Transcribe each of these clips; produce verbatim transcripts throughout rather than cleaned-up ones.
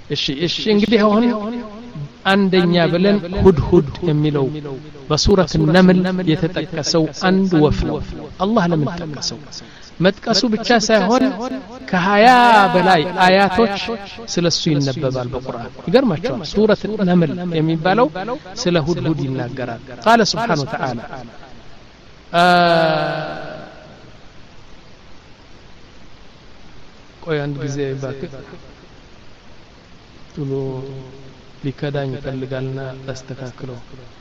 እሺ እሺ እንግዲህ አሁን አንደኛ ብለን ሁድሁድ የሚለው በሱረት النمل የተጠቀሰው አንድ ወፍ ነው አላህ ለምን ተጠቀሰው መጥቀሱ ብቻ ሳይሆን ከሀያ በላይ አያቶች ስለሱ ይነበባል በቁርአን ይገርማችኋል ሱረት النمل የሚባለው ስለ ሁድሁድ ይናገራል قال سبحانه وتعالى ቆይ አንድ ጊዜ ባክ ቶሎ ሊከዳኝ ይፈልጋልና አስተካክለው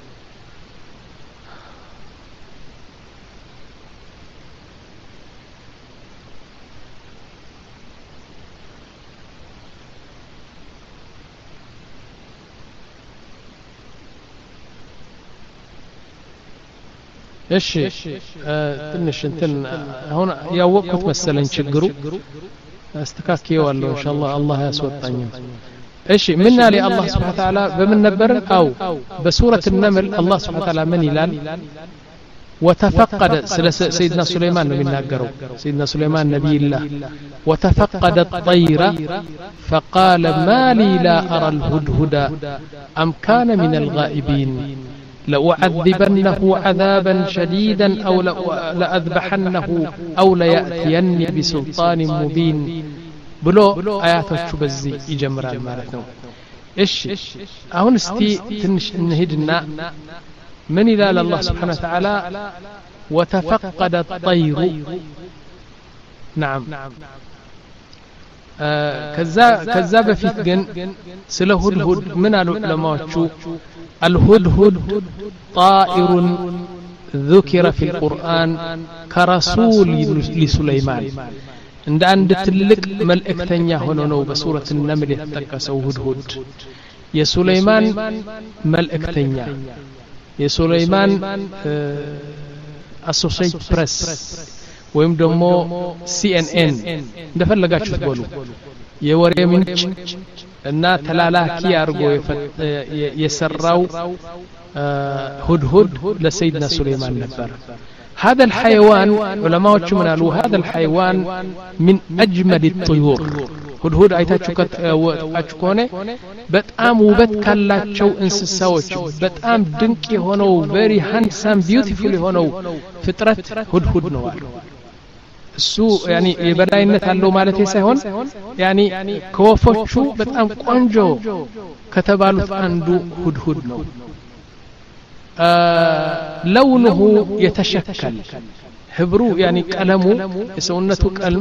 እሺ ትንሽ እንትን አሁን ያወቅኩት መሰለኝ ችግሩ አስተካክየዋለሁ ኢንሻአላህ አላህ ያስወጣኝም እሺ ምን አለ አላህ Subhanahu Wa Ta'ala በምን ነበር አው በሱረት النمل አላህ Subhanahu Wa Ta'ala ምን ይላል وتفقد سيدنا سليمان ነው የሚናገረው سيدنا سليمان نبي الله وتفقد الطير فقال ما لي لا أرى الهدهد أم كان من الغائبين لأعذبنه عذابا شديدا أو لأذبحنه أو ليأتيني بسلطان مبين بلو آياتك بزي يجمران مالتنا إيش أهون استي تنش نهدنا من إلى الله سبحانه وتعالى وتفقد الطير نعم آه كذا كذاب فيك جن سله الهد من لما تشوف الهدهد طائر ذكر في القرآن كرسول لسليمان عند عند تلك ملائكتنيا هنا بسورة النمل يتكسو هدهد يا سليمان ملائكتنيا يا سليمان أسوسيت بريس ويم دمو سي ان ان እንደፈለጋችሁ ትበሉ የወሬ ምንጭ እና ተላላኪ አርጎ የሰራው هدهد لسيدنا سليمان نبر هذا الحيوان علماء من قالوا هذا الحيوان من أجمل الطيور هدهد አይታችሁ ከሆነ በጣም ውበት ካላቸው እንስሳዎች በጣም ድንቅ የሆነው very handsome beautiful የሆነው ፍጥረት هدهد ነው አሉ እሱ ያኒ የበላይነት አለው ማለት ሳይሆን ያኒ ከወፎቹ በጣም ቆንጆ ከተባሉት አንዱ هدهد ነው لونه يتشكل ህብሩ ያኒ ቀለሙ የሰውነቱ ቀለም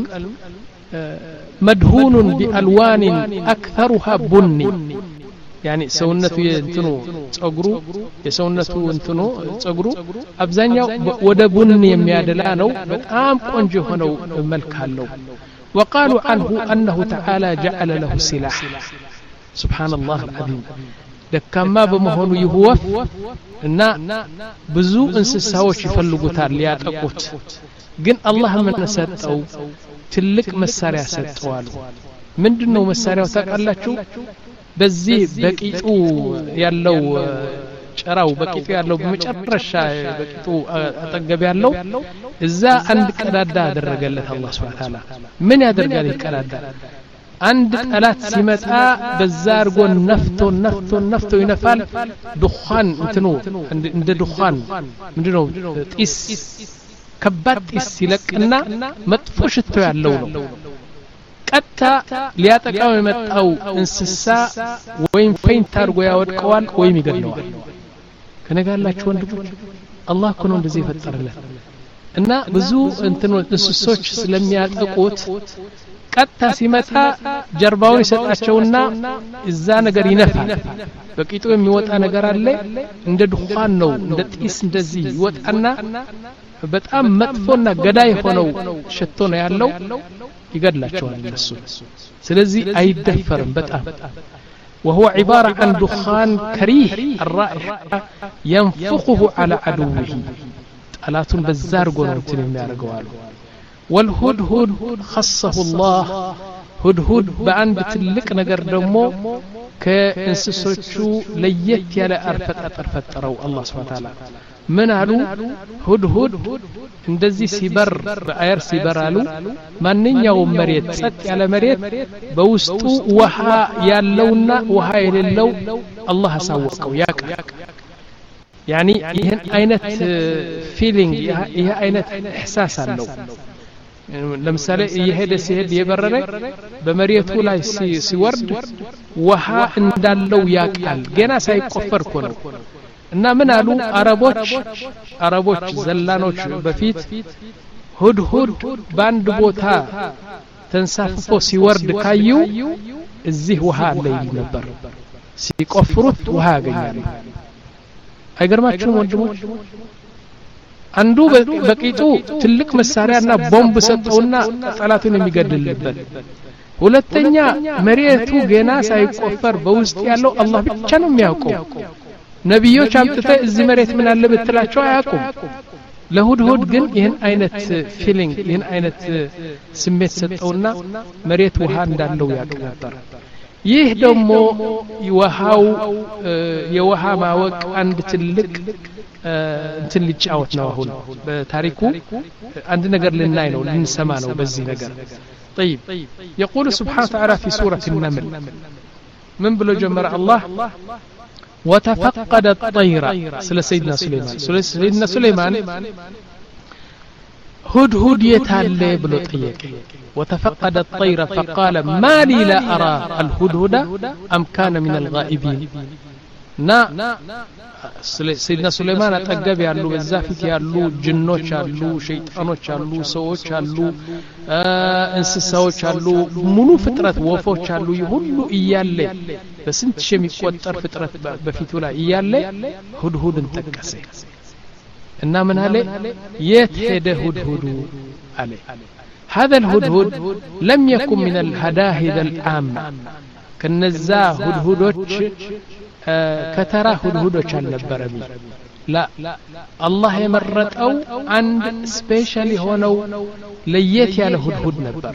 مدهون بألوان أكثرها بني يعني سونته ينتنو ጸጉሩ የሰውነቱ እንትኑ ጸጉሩ አብዛኛው ወደ ቡኒ የሚያደላ ነው በጣም ቆንጆ ሆነው መልክ አለው وقالوا عنه أنه تعالى جعل له سلاح سبحان الله العظيم ደካማ በመሆኑ ይሁወፍ እና ብዙ እንስሳዎች ይፈልጉታል ሊያጠቁት ግን አላህ ምን ሰጠው ትልቅ መሳሪያ ሰጠዋል ምንድነው መሳሪያው ታውቃላችሁ በዚህ በቂጡ ያለው ጨራው በቂጡ ያለው በመጨረሻ በቂጡ አጠገብ ያለው እዛ አንድ ቀዳዳ አደረገለት አላህ Subhanahu Wa Ta'ala ምን ያደርጋል ይቀዳዳ አንድ ጠላት ሲመጣ በዛ አርጎ ነፍቶ ነፍቶ ነፍቶ ይነፋል ዱኻን እንትኑ እንደ ዱኻን ምንድነው ጢስ ከባድ ጢስ ሲለቅና መጥፎ ሽቶ ያለው ነው ቀጣ ሊያጠቃው የመጣው እንስሳ ወይም ፌንት አርጎ ያወድቀዋል ወይም ይገድለዋል ከነጋላችሁ ወንድሞች አላህ እኮ ነው እንደዚህ የፈጠረለት እና ብዙ እንትኑ እንስሶች ስለሚያጠቁት ቀጣ ሲመጣ ጀርባውን ይሰጣቸውና እዛ ነገር ይነፋል በቂጡ የሚወጣ ነገር አለ እንደ ዱኻን ነው እንደ ጢስ እንደዚህ ይወጣና በጣም መጥፎና ገዳይ ሆነው ሽቶ ነው ያለው ይገድላቸዋል እነሱ ስለዚህ አይደፈርም በጣም وهو عبارة عن دخان كريه الرائحة ينفخه على عدوه طلاتون بزار قولون የሚያደርገዋል والهدهد خصه الله هدهد በአንድ ትልቅ ነገር ደግሞ ከእንስሶቹ ለየት ያለ አርፈጣጠር ፈጠረው አላህ Subhanahu Wa Ta'ala ምን አሉ ሁድሁድ እንደዚህ ሲበር በአየር ሲበራሉ ማንኛውም መሬት ጸጥ ያለ መሬት በውስጡ ውሃ ያለውና ውሃ የሌለው አላህ አሳወቀው ያውቃል يعني ይሄን አይነት ፊሊንግ ይሄ አይነት ኢህሳስ አለው ለምሳሌ ይሄደ ሲሄድ የበረረ በመሬቱ ላይ ሲወርድ ውሃ እንዳለው ያውቃል ገና ሳይቆፈር እኮ ነው እና ምን አሉ አረቦች አረቦች ዘላኖች በፊት ሁድሁድ ባንድ ቦታ ተንሳፍፎ ሲወርድ ካዩ እዚህ ውሃ አለ ይል ነበር ሲቆፍሩት ውሃ ያገኛሉ አይገርማችሁም ወንድሞች አንዱ በቂጡ ትልቅ መሳሪያና ቦምብ ሰጠውና ጠላቱን የሚገድልበት ሁለተኛ መሬቱ ገና ሳይቆፈር በውስጥ ያለው አላህ ብቻ ነው የሚያውቀው ነብዮች አምጥተ እዚህ መሬት ምን አለ ብትላቸው አያውቁም ለሁድሁድ ግን ይሄን አይነት ፊሊንግ ይሄን አይነት ስሜት ሰጠውና መሬት ውሃ እንዳለው ያውቅ ነበር ይህ ደግሞ የውሃው የውሃ ማወቅ አንድ ትልቅ እንትን ሊጫወት ነው አሁን በታሪኩ አንድ ነገር ልናይ ነው ልንሰማ ነው በዚህ ነገር طيب يقول سبحانه وتعالى في سورة النمل من بلو جمر الله وتفقد الطير سل سيدنا سليمان سل سيدنا سليمان هدهد يتالي بلو طيق وتفقد الطير فقال ما لي لا أرى الهدهد أم كان من الغائبين نا سيدنا سليمان أتقب يالو بزافت يالو جنوش يالو شيطانوش يالو سووش يالو انسساوش يالو منو فترة وفوش يالو يهلو إيالي بس انت شمي قوتر فترة بفيتولا إيالي هدهد انتكسي إنا من هالي يتهد هدهد عليه هذا الهدهد لم يكن من الهداهد العامة كالنزا هدهدوش ከተራ ሁድሁዶች አልነበረም لا الله የመረጠው አንድ ስፔሻሊ ሆነው ለየት ያለ ሁድሁድ ነበር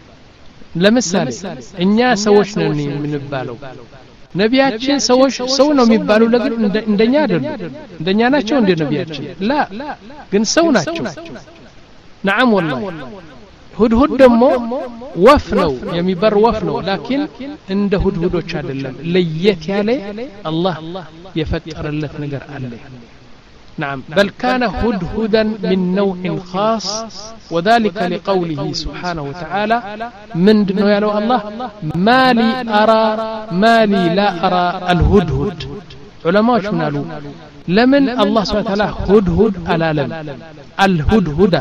ለምሳሌ እኛ ሰዎች ነን የምንባለው ነቢያችን ሰዎች ሰው ነው የሚባሉ ለግን እንደኛ አይደሉ እንደኛ ናቸው እንደ ነቢያችን لا ግን ሰው ናቸው نعم والله هدهد دمو وفنو يميبر وفنو لكن عند هدهدوش عدلم ليت يالي الله يفتر اللت نقر عليه نعم بل كان هدهدا من نوع خاص وذلك لقوله سبحانه وتعالى من دنو يالو الله ما لي أرى ما لي لا أرى الهدهد علماء شنالو لمن الله سبحانه وتعالى هدهد ألالم الهدهد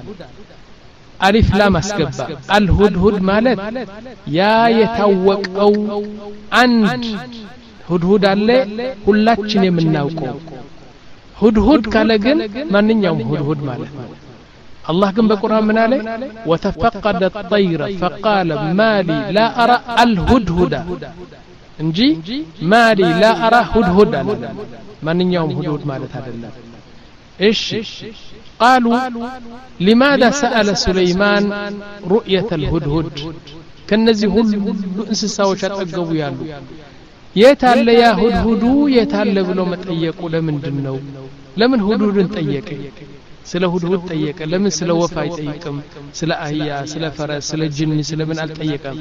ألف لا مسكبة الهدهد مالت يا يتوق أو عند هدهد عليه كلاتشن يمناوكو هدهد كالجن من يوم هدهد مالت الله كم بقرآن من عليه وتفقد الطير فقال ما لي لا أرى الهدهد نجي ما لي لا أرى هدهد من يوم هدهد مالت هذا الله إيش قالوا لماذا سأل سليمان رؤية الهدهد كنزي هل انسساوش اتقبوا يالو يتعلى يا هدهدو يتعلى بلو متأيقوا لمن دنو لمن هدهد انتأيق سلا هدهد تأيق لمن سلا وفاي تأيقم سلا أهيا سلا فرس سلا جن سلا من التأيقم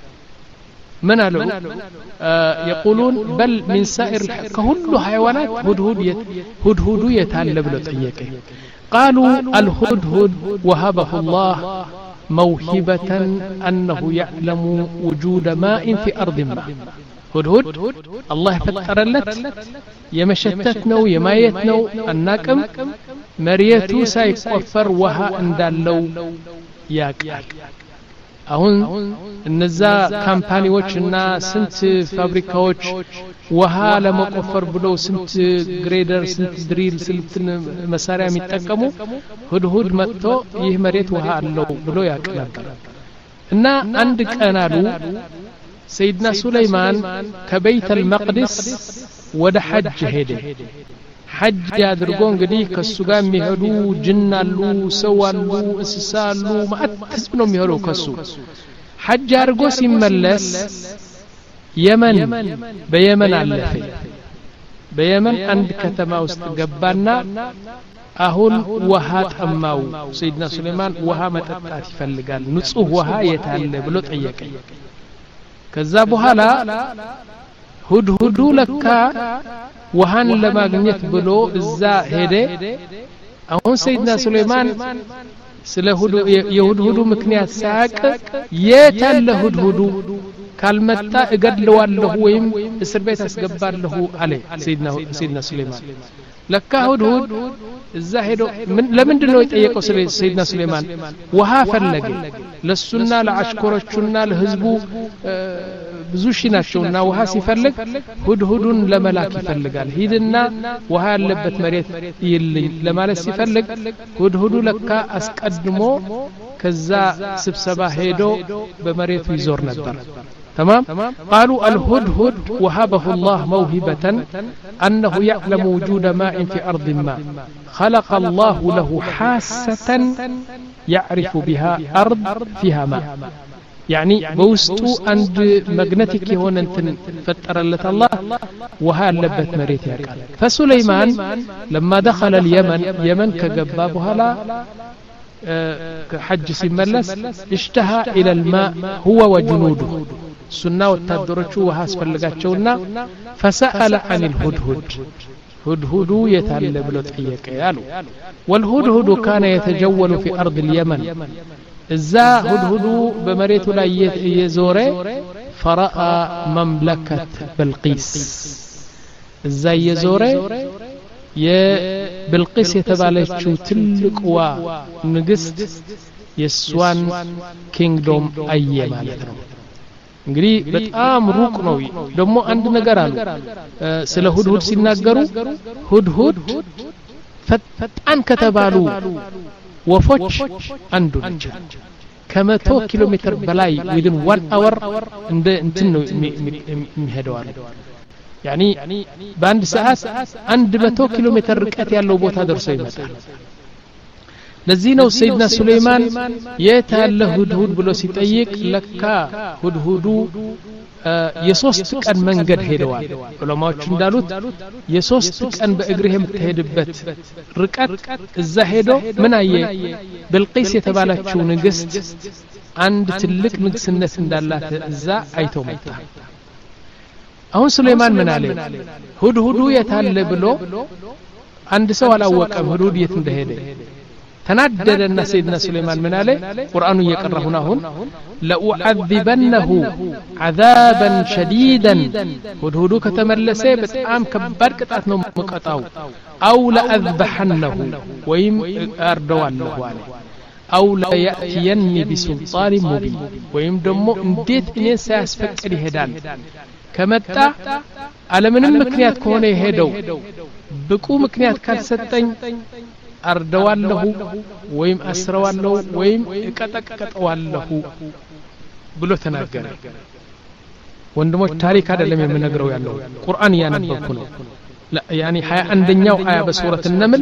من قالوا آه يقولون بل من سائر كل حيوانات هدهد يت هدهد يتعلى بلو تأيقه قالوا الهدهد وهبه الله موهبة أنه يعلم وجود ماء في أرض ما هدهد الله فتر لت يمشتتنا ويمايتنا الناكم مريتو سيكفر وها اندالو ياك አሁን እነዛ ካምፓኒዎችና ስንት ፋብሪካዎች ውሃ ለመቆፈር ብለው ስንት ግሬደር ስንት ድሪል ስንት መሳሪያ የሚጠቀሙ ሁድሁድ መጥቶ ይህ መሬት ውሃ አለው ብሎ ያቀላቀለ እና አንድ ቀን አሉ ሰይድና ሱለይማን ከበይት አልመቅደስ ወደ ሐጅ ሄደ ሐጅ ያድርጎ እንግዲህ ከሱ ጋር የሚሄዱ ጅን አሉ ሰው አሉ እንስሳ አሉ ማአትስ ነው የሚሄዱ ከሱ ሐጅ አድርጎ ሲመለስ የመን በየመን አለፈ በየመን አንድ ከተማ ውስጥ ገባና አሁን ውሃ ጠማው ሰይድና ሱሌማን ውሃ መጠጣት ይፈልጋል ንጹህ ውሃ የታለ ብሎ ጠየቀ ከዛ በኋላ ሁድሁዱ ለካ ውሃን ለማግኘት ብሎ እዛ ሄደ አሁን ሰይድና ሱሌማን ስለ ሁዱ የሁድሁዱ ምክንያት ሳያቅ የታለ ሁድሁዱ ካልመጣ እገድለዋለሁ ወይም እስር ቤት አስገባለሁ አለ ሰይድና ሰይድና ሱሌማን ለካ ሁድሁድ እዛ ሄዶ ለምንድን ነው የጠየቀው ሰይድና ሱሌማን ውሃ ፈለገ ለሱና ለአሽከሮቹና ለህዝቡ ብዙ ሺ ናቸውና ውሃ ሲፈልግ ሁድሁዱን ለመላክ ይፈልጋል ሂድና ውሃ ያለበት መሬት ይልኝ ለማለት ሲፈልግ ሁድሁዱ ለካ አስቀድሞ ከዛ ስብሰባ ሄዶ በመሬቱ ይዞር ነበር تمام قالوا الهدهد وهبه الله موهبة أنه يعلم وجود ماء في أرض ما خلق الله له حاسة يعرف بها أرض فيها ماء يعني بوستو عند مغنتيك هون انتن فتر لت الله وها لبت مريت يقال فسليمان لما دخل اليمن يمن كجبابها لا حج سيملس اشتهى إلى الماء هو وجنوده سنة والتدرجو وها اسفلقاتشونا فسأل عن الهدهد هدهد يتعلم لطحيك يالو والهدهد كان يتجول في أرض اليمن إذا هدهد بمريت لا يزوري فرأى مملكة بلقيس إذا يزوري بلقيس يتباليشو تلقوا نقست يسوان كينغدوم أي مالتنا እንግዲህ በጣም ሩቅ ነው ደግሞ አንድ ነገር አሉ ስለ ሁድሁድ ሲናገሩ ሁድሁድ ፈጣን ከተባሉ ወፎች አንዱ ናቸው ከመቶ ኪሎ ሜትር በላይ within one hour እንደ እንትን ነው የሚሄደው አለ يعني በአንድ ሰዓት መቶ ኪሎ ሜትር ርቀት ያለው ቦታ ደርሶ ይመጣል ለዚህ ነው ሰይድና ሱሌማን የታለ ሁድሁድ ብሎ ሲጠይቅ ለካ ሁድሁዱ የሶስት ቀን መንገድ ሄደዋል ዑለማዎች እንዳሉት የሶስት ቀን በእግርህ የምትሄድበት ርቀት እዛ ሄዶ ምን አየ በልቂስ የተባለችው ንግስት አንድ ትልቅ ንግስነት እንዳላት እዛ አይቶ መጣ አሁን ሱሌማን ምን አለ ሁድሁዱ የታለ ብሎ አንድ ሰው አላወቀም ሁድሁድ የት እንደሄደ تنددنا سيدنا سليمان من عليه قرآن يقرأ هنا هون لأعذبنه عذابا شديدا هدهدو كتملسي بتعام كبار كتاتنا مقطعو أو لأذبحنه ويم أردوان له عليه أو ليأتيني بسلطان مبين ويم دمو انديت إني سياسفك لي هدان كمتا على من مكنيات كونه هدو بكو مكنيات كالستين أردوالله ويم أسروالله ويم كتكتوالله بلو تناقر وندمو التاريخ هذا لم يمنقروا يالله قرآن يانبكنا لا يعني حياة عندنا آية بسورة النمل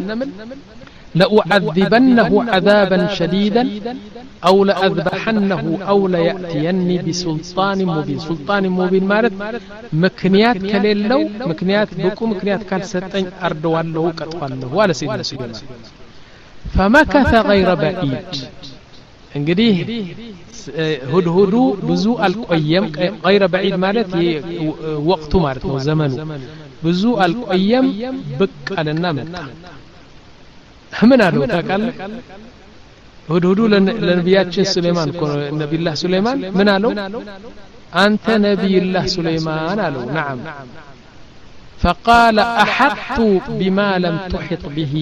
لأعذبنه عذابا شديدا أو لأذبحنه أو ليأتيني بسلطان مبين سلطان مبين مالت مكنيات كليلو مكنيات بكو مكنيات كان ستين أردوالله كتوالله ولا سيدنا سيدنا فمكث غير بعيد انقديه هدهدو بزو القيم غير بعيد مالت وقته مالت وزمنه بزو القيم بك على النمت من قالوا تقال هدهدو لنبياتنا سليمان نبي الله سليمان من قالوا أنت نبي الله سليمان قالوا نعم فقال أحطت بما لم تحط به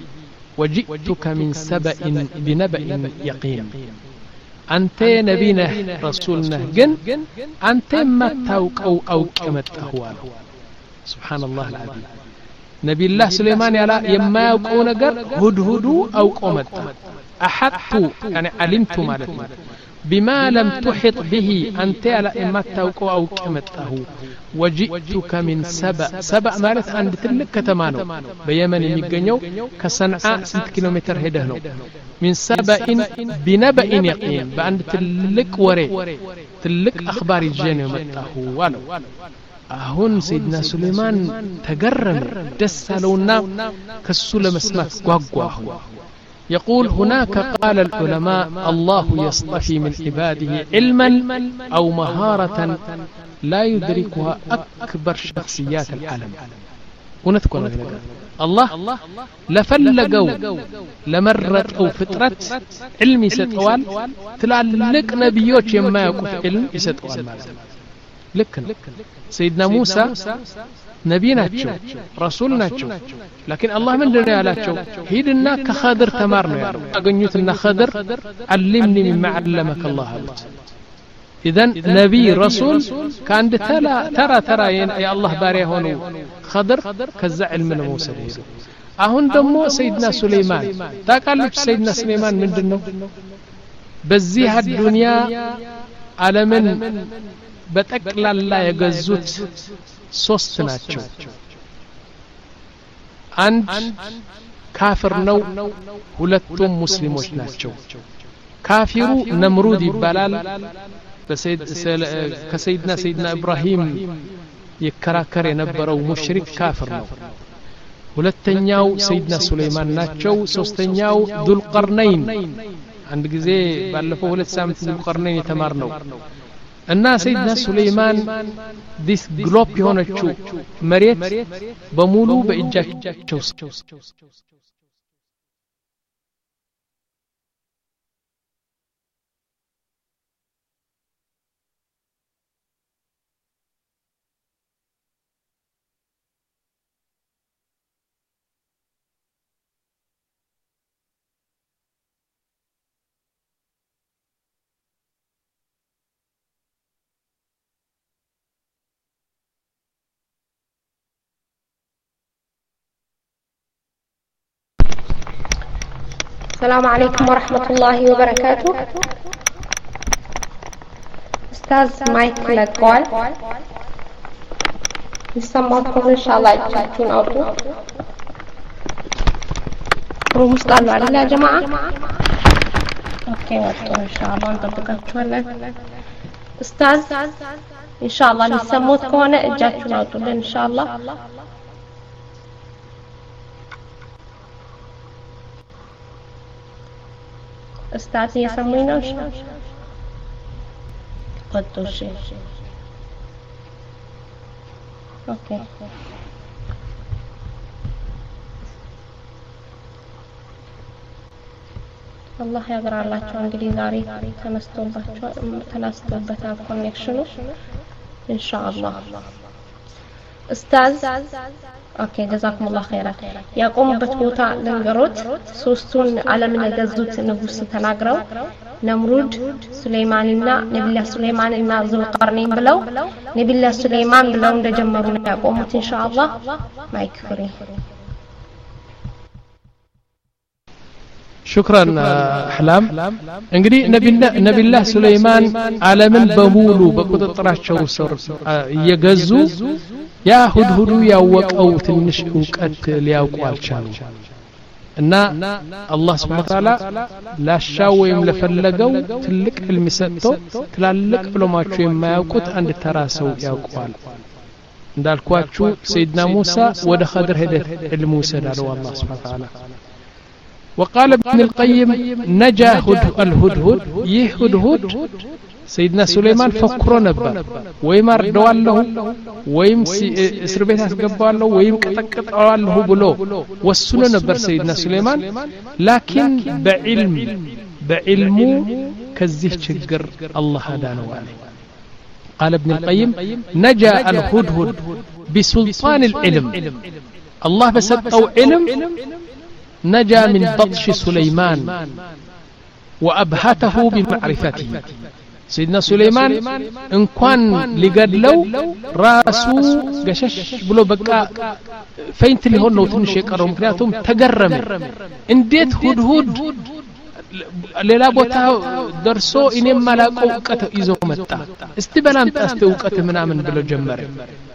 وجئتك من سبأ بنبأ يقين أنت نبينا رسولنا جن أنت ما توق أو أو كمت أهوال سبحان الله العظيم نبي الله سليمان يلا يما يوقو نجر هدهدو أو قمت أحطت يعني علمت مالتي بما لم تحط به أنت على إما توقو أو كمته وجئتك من سبأ سبأ مالت عند تلك كتمانو بيمن يميقنيو كصنعاء ست كيلومتر هدهنو من سبأ بنبأ يقين بأند تلك وري تلك أخبار الجن مته والو አሁን ሰይድና ሱለይማን ተገረመ ደስ አለውና ከሱ ለመስማት ጓጓ يقول هناك قال العلماء الله يصطفي من عباده علما أو مهارة لا يدركها أكبر شخصيات العالم ونذكر الله لفلقوا لمرت أو فترة علم يستوال تلعلق نبيوت يما يقف علم يستوال لكن سيدنا موسى نبي ناتشو رسول ناتشو لكن الله من دنيا لاتشو هيدنا كخضر تمارنا يا رب أغنيتنا خضر علمني مما علمك الله هلت إذن نبي رسول كان ترى ترى ترى يا الله باري هونو خضر كذا علم موسى أهون دمو سيدنا سليمان تاكالوش سيدنا سليمان من دنو بزيها الدنيا على من بتقلال لا يجزوت ሶስት ናቸው አንድ ካፍር ነው ሁለቱም ሙስሊሞች ናቸው ካፊሩ ነምሩድ ይባላል በሰይድ ከሰይድና ሰይድና ኢብራሂም ይከራከር የነበረው ሙሽሪክ ካፍር ነው ሁለተኛው ሰይድና ሱለይማን ናቸው ሶስተኛው ዱልቀርነይን አንድ ጊዜ ባለፈው ሁለት ሳምንት ዱልቀርነይን የተማርነው እና ሰይድና ሱለይማን ዲስ ግሎብ የሆነችው መሬት በሙሉ በእጃቸው السلام عليكم ورحمة الله وبركاته. أستاذ مايك لقوال يسمعكم إن شاء الله يجيكم أوتو روم استعلوا علينا يا جماعة. أوكي أوتو إن شاء الله نطبقها شوية. أستاذ إن شاء الله نسمعكم أنا إجاكم أوتو إن شاء الله. أستاذ يسمونه وش قدو شيء أوكي الله يقرأ الله شو انجلي زاري تنستون بحشو تنستون بتاع كونكشنو إن شاء الله. أستاذ اوكي جزاكم الله خيرا يقوم بتبوتا لنجروت سوستون على من الجزوت نبوس تناقرو نمرود سليماننا نبي الله سليماننا ذو القرنين بلو نبي الله سليمان بلو ندجمرون يقومت إن شاء الله ما يكفري. شكرا أحلام. انجري نبي الله سليمان على من بمولو بقططراቸው سر يجزو يا هدهدو ያወቀው ትንሽ ዕውቀት ሊያውቁ አልቻሉ እና አላህ Subhanahu Wa Ta'ala ላሻው ወይም ለፈለገው ትልቅ ዕልም ሰጥቶ ትላልቅ ዕለማቸው የማያውቁት አንድ ተራ ሰው ያውቀዋል እንዳልኳችሁ ሰይድና ሙሳ ወደ ኸድር ሄደ ዕልሙ ሰዳለው አላህ Subhanahu Wa Ta'ala. وقال ابن القيم نجا الهدهد يهدهد سيدنا سليمان فكرو نبر ويم اردوالله ويم اسر بيت اسغبالله ويم قطقطዋለሁ ብሎ ወስኖ ነበር سيدنا سليمان لكن بعلم بعلم كذي ችግር الله هدانه عليه. قال ابن القيم نجا الهدهد بسلطان العلم الله بسطው علم نجا من بطش سليمان وأبهته بمعرفته. سيدنا سليمان إن كان لقدلو راسو قشش بلو بقى فين تليهون لو تنشي قروا مكنياتهم تقرم انديت هدهد للا بوتا درسو إنما لاقو وقت إزو متا استبنان تأستي وقت منا من بلو جمري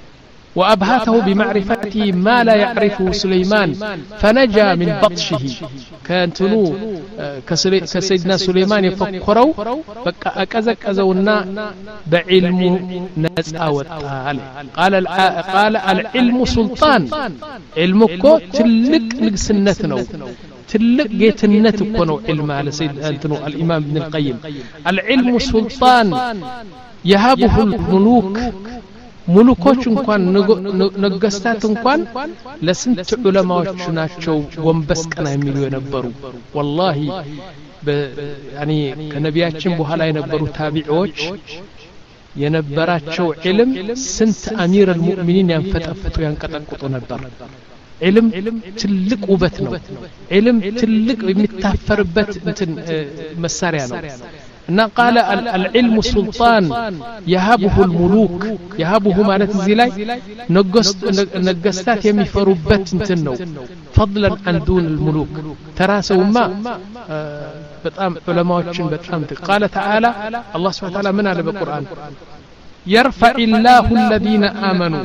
وأبهته بمعرفته ما لا يعرفه سليمان فنجا من بطشه كانتنو كسيدنا سليمان يفكروا أكزك أزونا بعلم نزاوت قال قال العلم سلطان علمك تلك لسنتنا تلك جيتنت كونو علم على سيد أنتنو الإمام ابن القيم العلم سلطان يهبه الملوك ملوكوች እንኳን ነገስታት እንኳን ለስንት ዑለማዎች ናቸው ወንበስ ቀና የሚሉ የነበሩ والله ያኒ ከነቢያችን በኋላ የነበሩ ታቢዒዎች የነበራቸው ዒልም ስንት አሚር المؤمنين ያንፈጠፍጡ ያንቀጠቅጡ ነበር علم ትልቅ ውበት ነው علم ትልቅ የሚታፈርበት እንትን መሳሪያ ነው እና قال العلم سلطان يهبه الملوك يهبه ማለት እዚህ ላይ ነገስታት የሚፈሩበት እንትን ነው فضلا عن دون الملوك ተራሰውማ በጣም ዑለማዎችን በጣም قال تعالى الله سبحانه وتعالى من على بالقرآن يرفع الله الذين آمنوا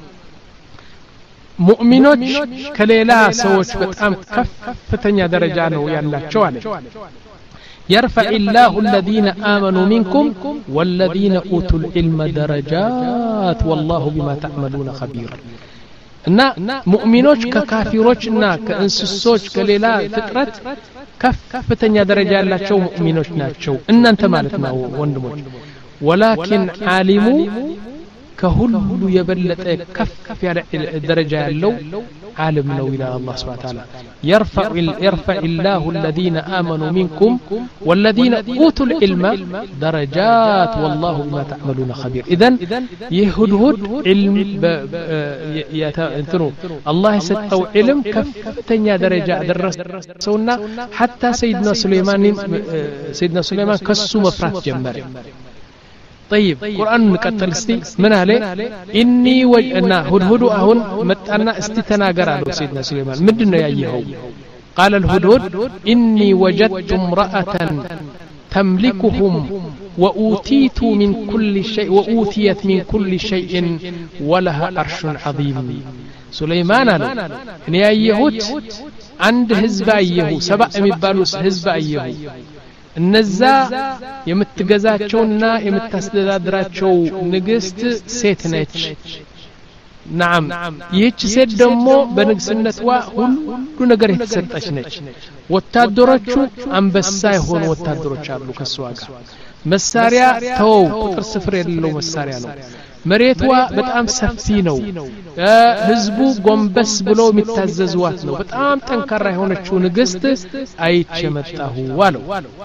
ሙእሚኖች ከሌላ ሰዎች በጣም ከፍተኛ ደረጃ ነው ያላቸው አለ يرفع الله الذين آمنوا منكم والذين أوتوا العلم درجات والله بما تعملون خبير እና ሙእሚኖች ከካፊሮችና ከእንስሶች ከሌላ ፍጥረት ከፍተኛ ደረጃ ያላቸው ሙእሚኖች ናቸው እናንተ ማለት ነው ወንድሞች ولكن عالموا كهل يبلت كف على الدرجة اللو عالم لو إلى الله سبحانه وتعالى يرفع, يرفع الله الذين آمنوا منكم والذين أوتوا العلم درجات والله بما تعملون خبير إذن يهدهد علم يتنو الله يستو علم كفتنيا درجة درسونا حتى سيدنا سليمان سيدنا سليمان كسو مفرات جمبري طيب قرآن نكتل استي من عليه إني وجأنا هدهد أهون متأنا استتناقر على سيدنا سليمان مدنا يأيهو قال الهدهد إني وجدت امرأة تملكهم وأوتيت من كل شيء وأوتيت من كل شيء ولها عرش عظيم سليمان إن يأيهوت عند هزب أيهو سبع مبالوس هزب أيهو እነዛ የምትገዛቸውና የምታስተዳድራቸው ንግስት ሴት ነች نعم ይህች ሴት ደግሞ በንግስነቷ ሁሉ ነገር የተሰጠች ነች ወታደሮቹ አንበሳ የሆኑ ወታደሮች አሉ ከሷ ጋር መሳሪያ ተው ቁጥር ስፍር የሌለው መሳሪያ ነው መሬቷ በጣም ሰፊ ነው ህዝቡ ጎንበስ ብሎ የሚታዘዝዋት ነው በጣም ጠንካራ የሆነችው ንግስት አይቼ መጣሁ ዋለው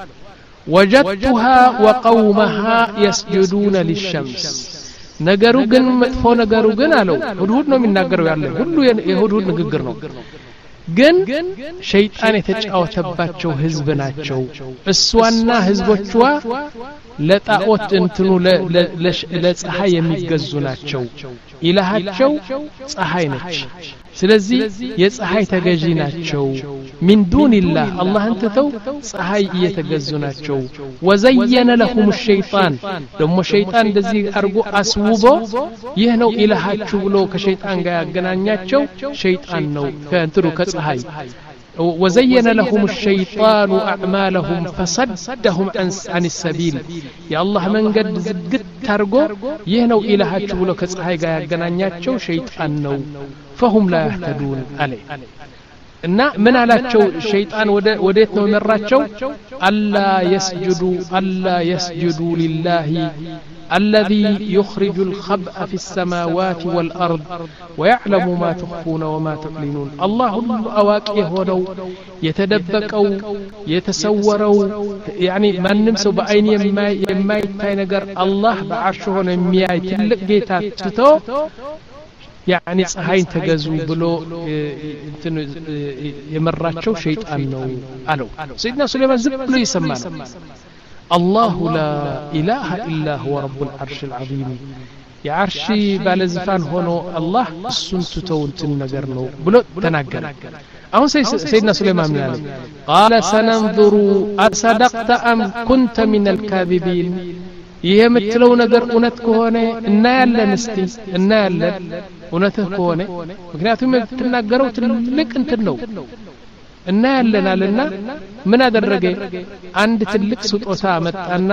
وجدتها وقومها يسجدون للشمس ነገሩ ግን መጥፎ ነገሩ ግን አለው ሁዱድ ነው የሚናገረው ያለ ሁሉ የሁዱድ ንግግር ነው ግን ሸይጣን የተጫወተባቸው ህዝብ ናቸው እሷና ህዝቦቿ ለጣዖት እንትኑ ለፀሐይ የሚገዙ ናቸው ኢላሃቸው ፀሐይ ነች ስለዚህ የፀሐይ ተገዢ ናቸው من دون الله الله እንተው ፀሐይ እየተገዙ ናቸው وزين لهم الشيطان ደሞ ሸይጣን እንደዚህ አርጎ አስውቦ ይህ ነው ኢላሃችሁ ብሎ ከሸይጣን ጋር ያገናኛቸው ሸይጣን ነው ከእንትሩ ከፀሐይ وزين لهم الشيطان أعمالهم فصدهم عن السبيل يا الله من قد زقت ترقو يهنو إلهاتشو لو كتصحي قايا قنانياتشو شيطان نو فهم لا يهتدون عليه إن من علاتشو الشيطان وديتنا مراتشو ألا يسجدوا ألا يسجدوا لله الذي يخرج الخبأ في السماوات والأرض ويعلم ما تخفون وما تعلنون الله أواكيه ولو يتدبكوا يتسوروا يعني ما نمسوا بعين يما يما يتاينقر الله بعرشه نميا يتلق جيتات تتو يعني صحين تجزوا بلو يمراتشو شيطان نو ألو سيدنا سليمان زبلو يسمانا الله لا إله إلا هو رب العرش العظيم يا عرشي بالزفان هونو الله السنت تونت النجرنو بلو تناقر أهون سيدنا سليمان من عليه قال سننظر أصدقت أم كنت من الكاذبين ይሄ የምትለው ነገር እውነት ከሆነ እናያለን እስቲ እናያለን እውነትህ ከሆነ ምክንያቱም የምትናገረው ትልቅ እንትን ነው እናያለን አለና ምን አደረገ አንድ ትልቅ ስጦታ መጣና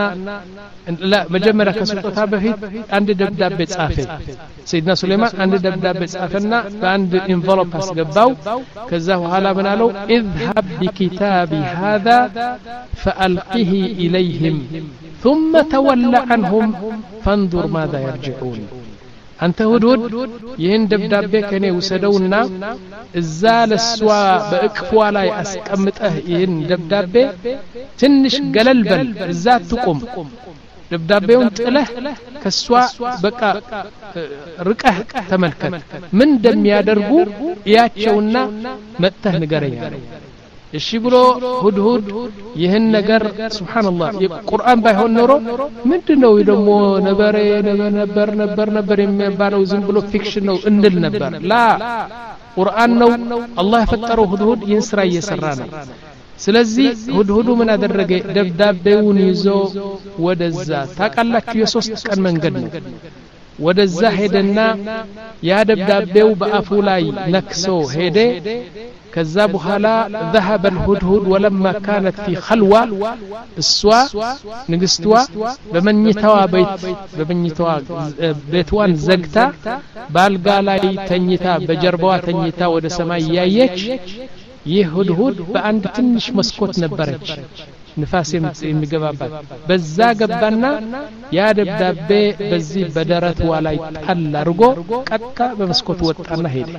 መጀመሪያ ከስጦታ በፊት አንድ ደብዳቤ ጻፈ ሰይድና ሱለይማን አንድ ደብዳቤ ጻፈና በአንድ ኢንቨሎፕ አስገባው ከዛ በኋላ ምን አለው اذهب بكتابي هذا فألقه إليهم ثم تولى عنهم فانظر ماذا يرجعون አንተ ሁድሁድ ይህን ደብዳቤ ከኔ ወሰደውና እዛ ለሷ በእቅፏ ላይ አስቀምጠህ ይህን ደብዳቤ ትንሽ ገለልበል እዛ ትቆም ደብዳቤውን ጥለህ ከሷ በቃ ርቀህ ተመልከት ምን እንደሚያደርጉ ያቸውና መጥተህ ንገረኝ እሺ ብሎ ሁድሁድ ይህን ነገር ሱብሃንአላህ የቁርአን ባይሆን ኖሮ ምንድነው ደግሞ ነበር ነበር ነበር ነበር የሚባለው ዝም ብሎ ፊክሽን ነው እንል ነበር ላ ቁርአን ነው አላህ የፈጠረው ሁድሁድ ይህን ስራ እየሰራ ነው ስለዚህ ሁድሁዱ ምን አደረገ ደብዳቤውን ይዞ ወደዛ ታቃላችሁ የሶስት ቀን መንገድ ነው ወደዛ ሄደና ያ ደብዳቤው በአፉ ላይ ነክሶ ሄደ ከዛ በኋላ ذهب الهدهد ولما كانت في خلوة السوا نغستوا بمنيتوا بيت بمنيتوا بيتوان زغتا بالغا لاي تنيتا بجربوا تنيتا ወደ ሰማይ ያየች ይህ ሁድሁድ በአንድ ትንሽ መስኮት ነበረች ንፋስ የሚገባባት በዛ ገባና ያ ደብዳቤ በዚህ በደረቷ ላይ ጣል አድርጎ ቀጥታ በመስኮት ወጣና ሄደ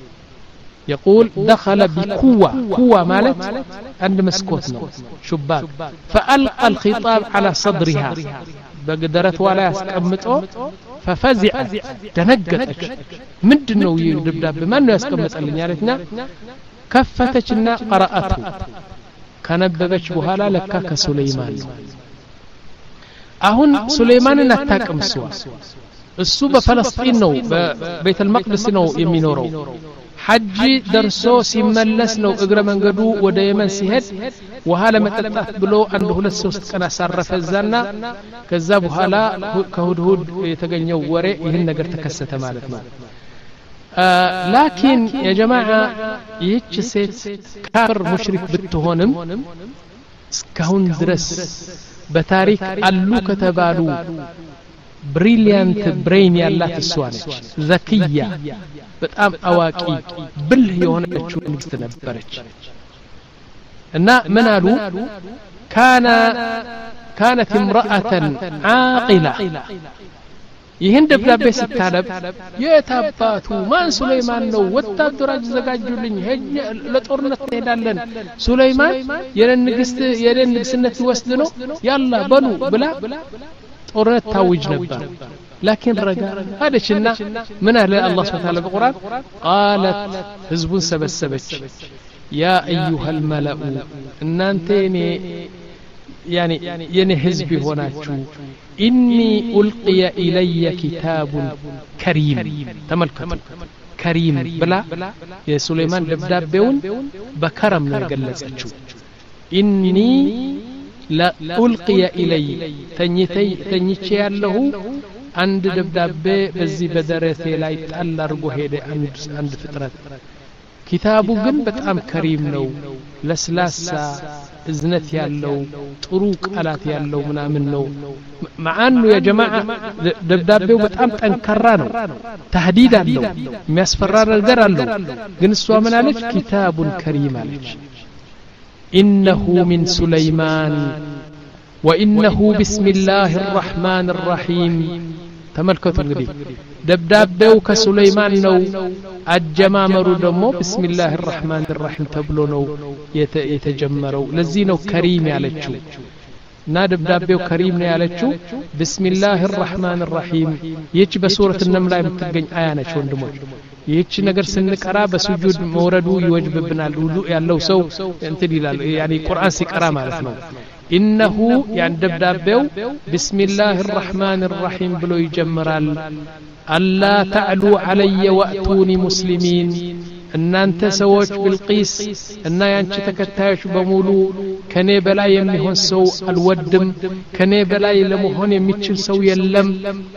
يقول دخل بقوة قوة مالت عند مسكوتنا شباك فألقى الخطاب على صدرها بقدرت ولا يسكمته ففزع تنقتك مدنو يدبدب ما انه يسكمت لنا يالتنا كفتتنا قرأته كنببش بهالا لكا كسليمان اهون سليمان نتاكم سوا السو بفلسطين نو ببيت المقدس نو يمينورو حج درسو سيملس نو اغره منغدو ወደ የመን ሲሄድ ወሃለ መጠጣት ብሎ አንድ ሁለት ሶስት ቀን አሳረፈ እዛና ከዛ በኋላ ከሁድሁድ የተገኘው ወሬ ይህን ነገር ተከሰተ ማለት ነው ላኪን ያ ጀማዓ ይህች ሴት ካፍር ሙሽሪክ ብትሆንም እስካሁን ድረስ በታሪክ አሉ ከተባሉ ብሪሊያንት ብሬን ያላት እሷ ነች ዘኪያ በጣም አዋቂ ብልህ የሆነችው ንግስት ነበረች እና ምን አሉ ካና كانت امرأة عاقلة ይህን ደብዳቤ ስታነብ የታባቱ ማን ሱለይማን ነው ወታደራጅ ዘጋጁልኝ ለጦርነት ሄዳለን ሱለይማን የነን ንግስት የነን ንግስነት ወስድ ነው ያላ በሉ ብላ ጦርነት ታውጅ ነበር لكن رجع هذا شنا من أهل الله سبحانه وتعالى بالقرآن قالت حزب سبسبت يا أيها الملأ إن أنتني يعني يعني حزبي هناك إني ألقي إلي كتاب كريم تملكت كريم بلا يا سليمان دبدابون بكرم نجلساتشو إني لا ألقي إلي تنيتي تنيتي له عند دبدابة بزي بدرته لا يتعلى رجوهه عند عند فترة كتابه جن بتأم كريم لو لسلاسة إذنت يالله طروق آلات يالله منامن لو مع أنه يا جماعة دبدابة بتأم تنكرانه تهديدا له مسفرار الجرال له جنسوا من عليه كتاب كريم عليه إنه من سليمان وإنه بسم الله الرحمن الرحيم تملكت الغدي دبدابو كسليمان نو الجمامر دمو بسم الله الرحمن الرحيم تبلو نو يتجمروا لزينو كريم يالچو نا دبدابو كريم يالچو بسم الله الرحمن الرحيم يچ بسوره النمل لا يمتገኝ አያ ነች ወንድሞች ይህች ነገር ስንቀራ በሱጁድ መውረዱ ይወጅብብናል ሁሉ ያለው ሰው እንትን ይላል ያኒ ቁርአን ሲቀራ ማለት ነው إنه يعني دبدابيو بسم الله الرحمن الرحيم بلو يجمرال ألا تعلوا علي وأتوني مسلمين እናንተ ሰዎች ብልቂስ እና ያንቺ ተከታዮች በሙሉ ከኔ በላይ የሚሆን ሰው አልወድም ከኔ በላይ ለመሆን የሚችል ሰው የለም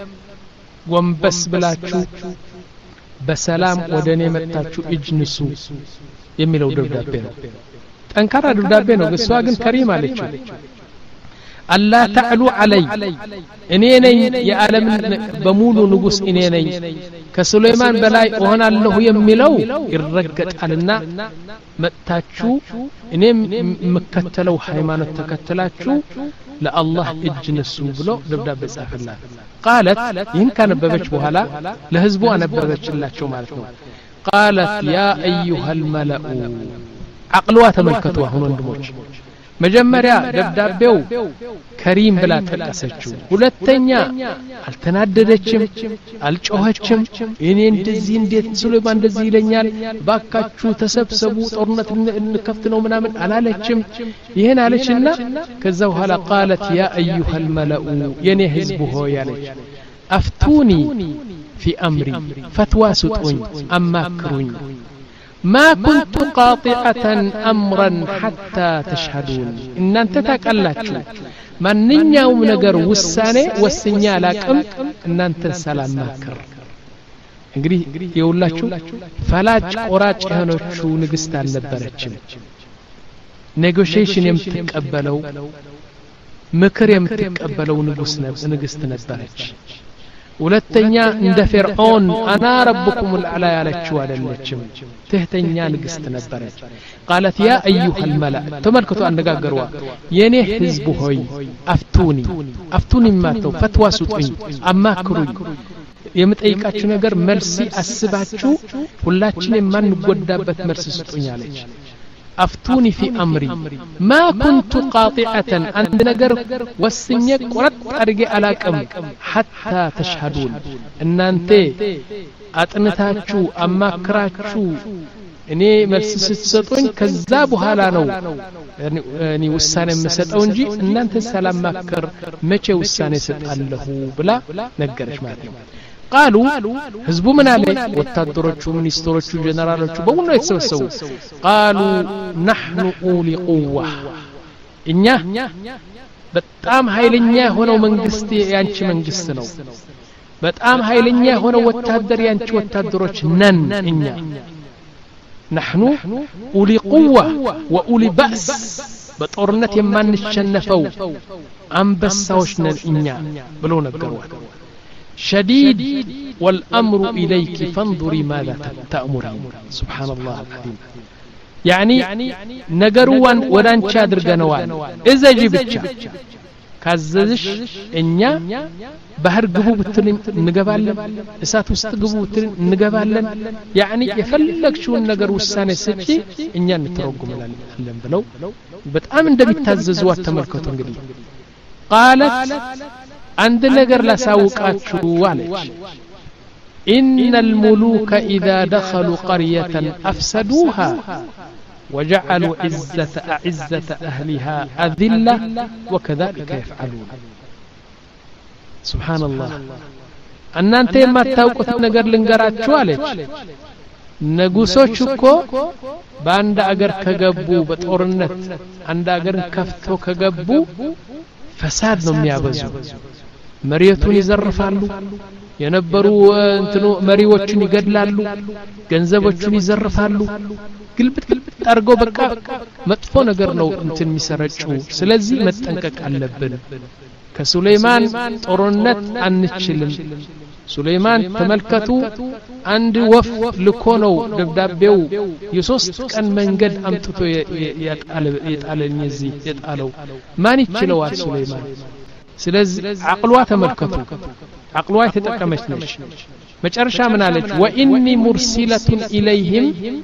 ወንበስ ብላችሁ በሰላም ወደኔ መጣችሁ እጅንሱ የሚለው ደብዳቤ ነው ጠንካራ ደብዳቤ ነው እሷ ግን ከሪም አለችው አላ ተዕሉ አለይ እኔ ነኝ የዓለም በሙሉ ንጉስ እኔ ነኝ ከሱሌማን በላይ እሆናለሁ የሚለው ይረገጣልና መጣችሁ እኔም መከተለው ሃይማኖት ተከተላችሁ ለአላህ እጅ ነሱ ብሎ ደብዳቤ ጻፈላት قالت ይህን ካነበበች በኋላ ለህዝቡ አነበበችላቸው ማለት ነው قالت يا ايها الملأ عقلዋ ተመልከቱ አሁን ወንድሞች መጀመሪያ ደብዳቤው ከሪም ብላ ተቀሰችው ሁለተኛ አልተናደደችም አልጮኸችም እኔ እንደዚህ እንዴት ሱሌማን እንደዚህ ይለኛል ባካችሁ ተሰብሰቡ ጦርነት እንከፍት ነው ምናምን አላለችም ይሄን አለችና ከዛ በኋላ قالت يا ايها الملأ የኔ ህዝብ ሆይ ያለች አፍቱኒ في امري فتوى سطوني اماكروኝ ما كنت قاطعة أمرا حتى تشهدون إن أنت تقلاتشو ማንኛውም ነገር ውሳኔ ወስኛ አላቅም እናንተ ሰላም ማከር እንግዲህ ይውላችሁ ፈላጭ ቆራጭ የሆነችው ንግስት አልነበረችም ኔጎሺዬሽን የምትቀበለው ምክር የምትቀበለው ንጉስ ንግስት ነበረች ሁለተኛ እንደ ፈርዖን አና ረብኩም العلا ያለችው አይደለችም ትህተኛ ንግስት ነበረች قالت يا ايها الملأ ተመልከቱ አነጋገርዋ የኔ ህዝብ ሆይ አፍቱኒ አፍቱኒ ማተው ፈትዋ ስጡኝ አማክሩኝ የምጠይቃችሁ ነገር መልሲ አስባችሁ ሁላችን የማንጎዳበት መልስ ስጡኝ አለች أفتوني في أمري ما كنت قاطعة عند نجر والسنية قرط أرجع علاكم حتى تشهدون إن أنت أتنتاچو أما كراتشو إني ملسس ستون كذاب هالانو يعني يعني وسانة مسات أونجي إن أنت سلام مكر مچه وسانة ست الله بلا نجرش ماتي قالوا حزبوا من عليه وتدرجوا منسترجوا جنرالجوا بقولنا يتسوسوا قالوا نحن أولي قوة إنيا بتأم هايلنيا هنا منجست يانش منجستنا بتأم هايلنيا هنا وتدر يانش وتدرج نن إنيا نحن أولي قوة وأولي بأس بطورنة يمان نتشنفوا أم بسوشنا إنيا بلونا الجروات شديد والأمر إليك فانظري ماذا تأمرين سبحان الله العظيم يعني نجروان ودان شادر جنوان إذا جبتشا كازدش إنيا بحر جبو بترين نجبالن إسات وست جبو بترين نجبالن يعني يفلك شو النجر والسنة ستي إنيا نترجم لهم بلو بتأمن ده بتهززوات تملكتهم قليل قالت عند نجر لا ساوقاتشو والج إن الملوك إذا دخلوا قرية أفسدوها وجعلوا عزة أعزة أهلها أذلة وكذلك يفعلون سبحان الله أن أنت ما تاوقت نجر لنجراتشو والج نجوسوشكو باند أجر كجبو بتورنت عند أجر كفتو كجبو فساد نم يابزو مريتون يزرفالو ينبرو انتنو مريوچن يገድላሉ ገንዘቦችን ይዘርፋሉ ግልብጥ ግልብጥ አርገው በቃ መጥፎ ነገር ነው እንትን የሚሰረጩ ስለዚህ መጠንቀቅ አለብን ከሱሌማን ጦርነት አንችልም ሱሌማን ተመልከቱ አንድ ወፍ ልኮ ነው ደብዳቤው የሶስት ቀን መንገድ አምጥቶ የጣለኝ እዚህ የጣለው ማን ይችላል ሱሌማን ስለዚህ አቅሏ ተመልከቱ አቅሏ የተጠቀመች ነች መጨረሻ ምን አለች ወኢኒ ሙርሲለቱን ኢለይሂም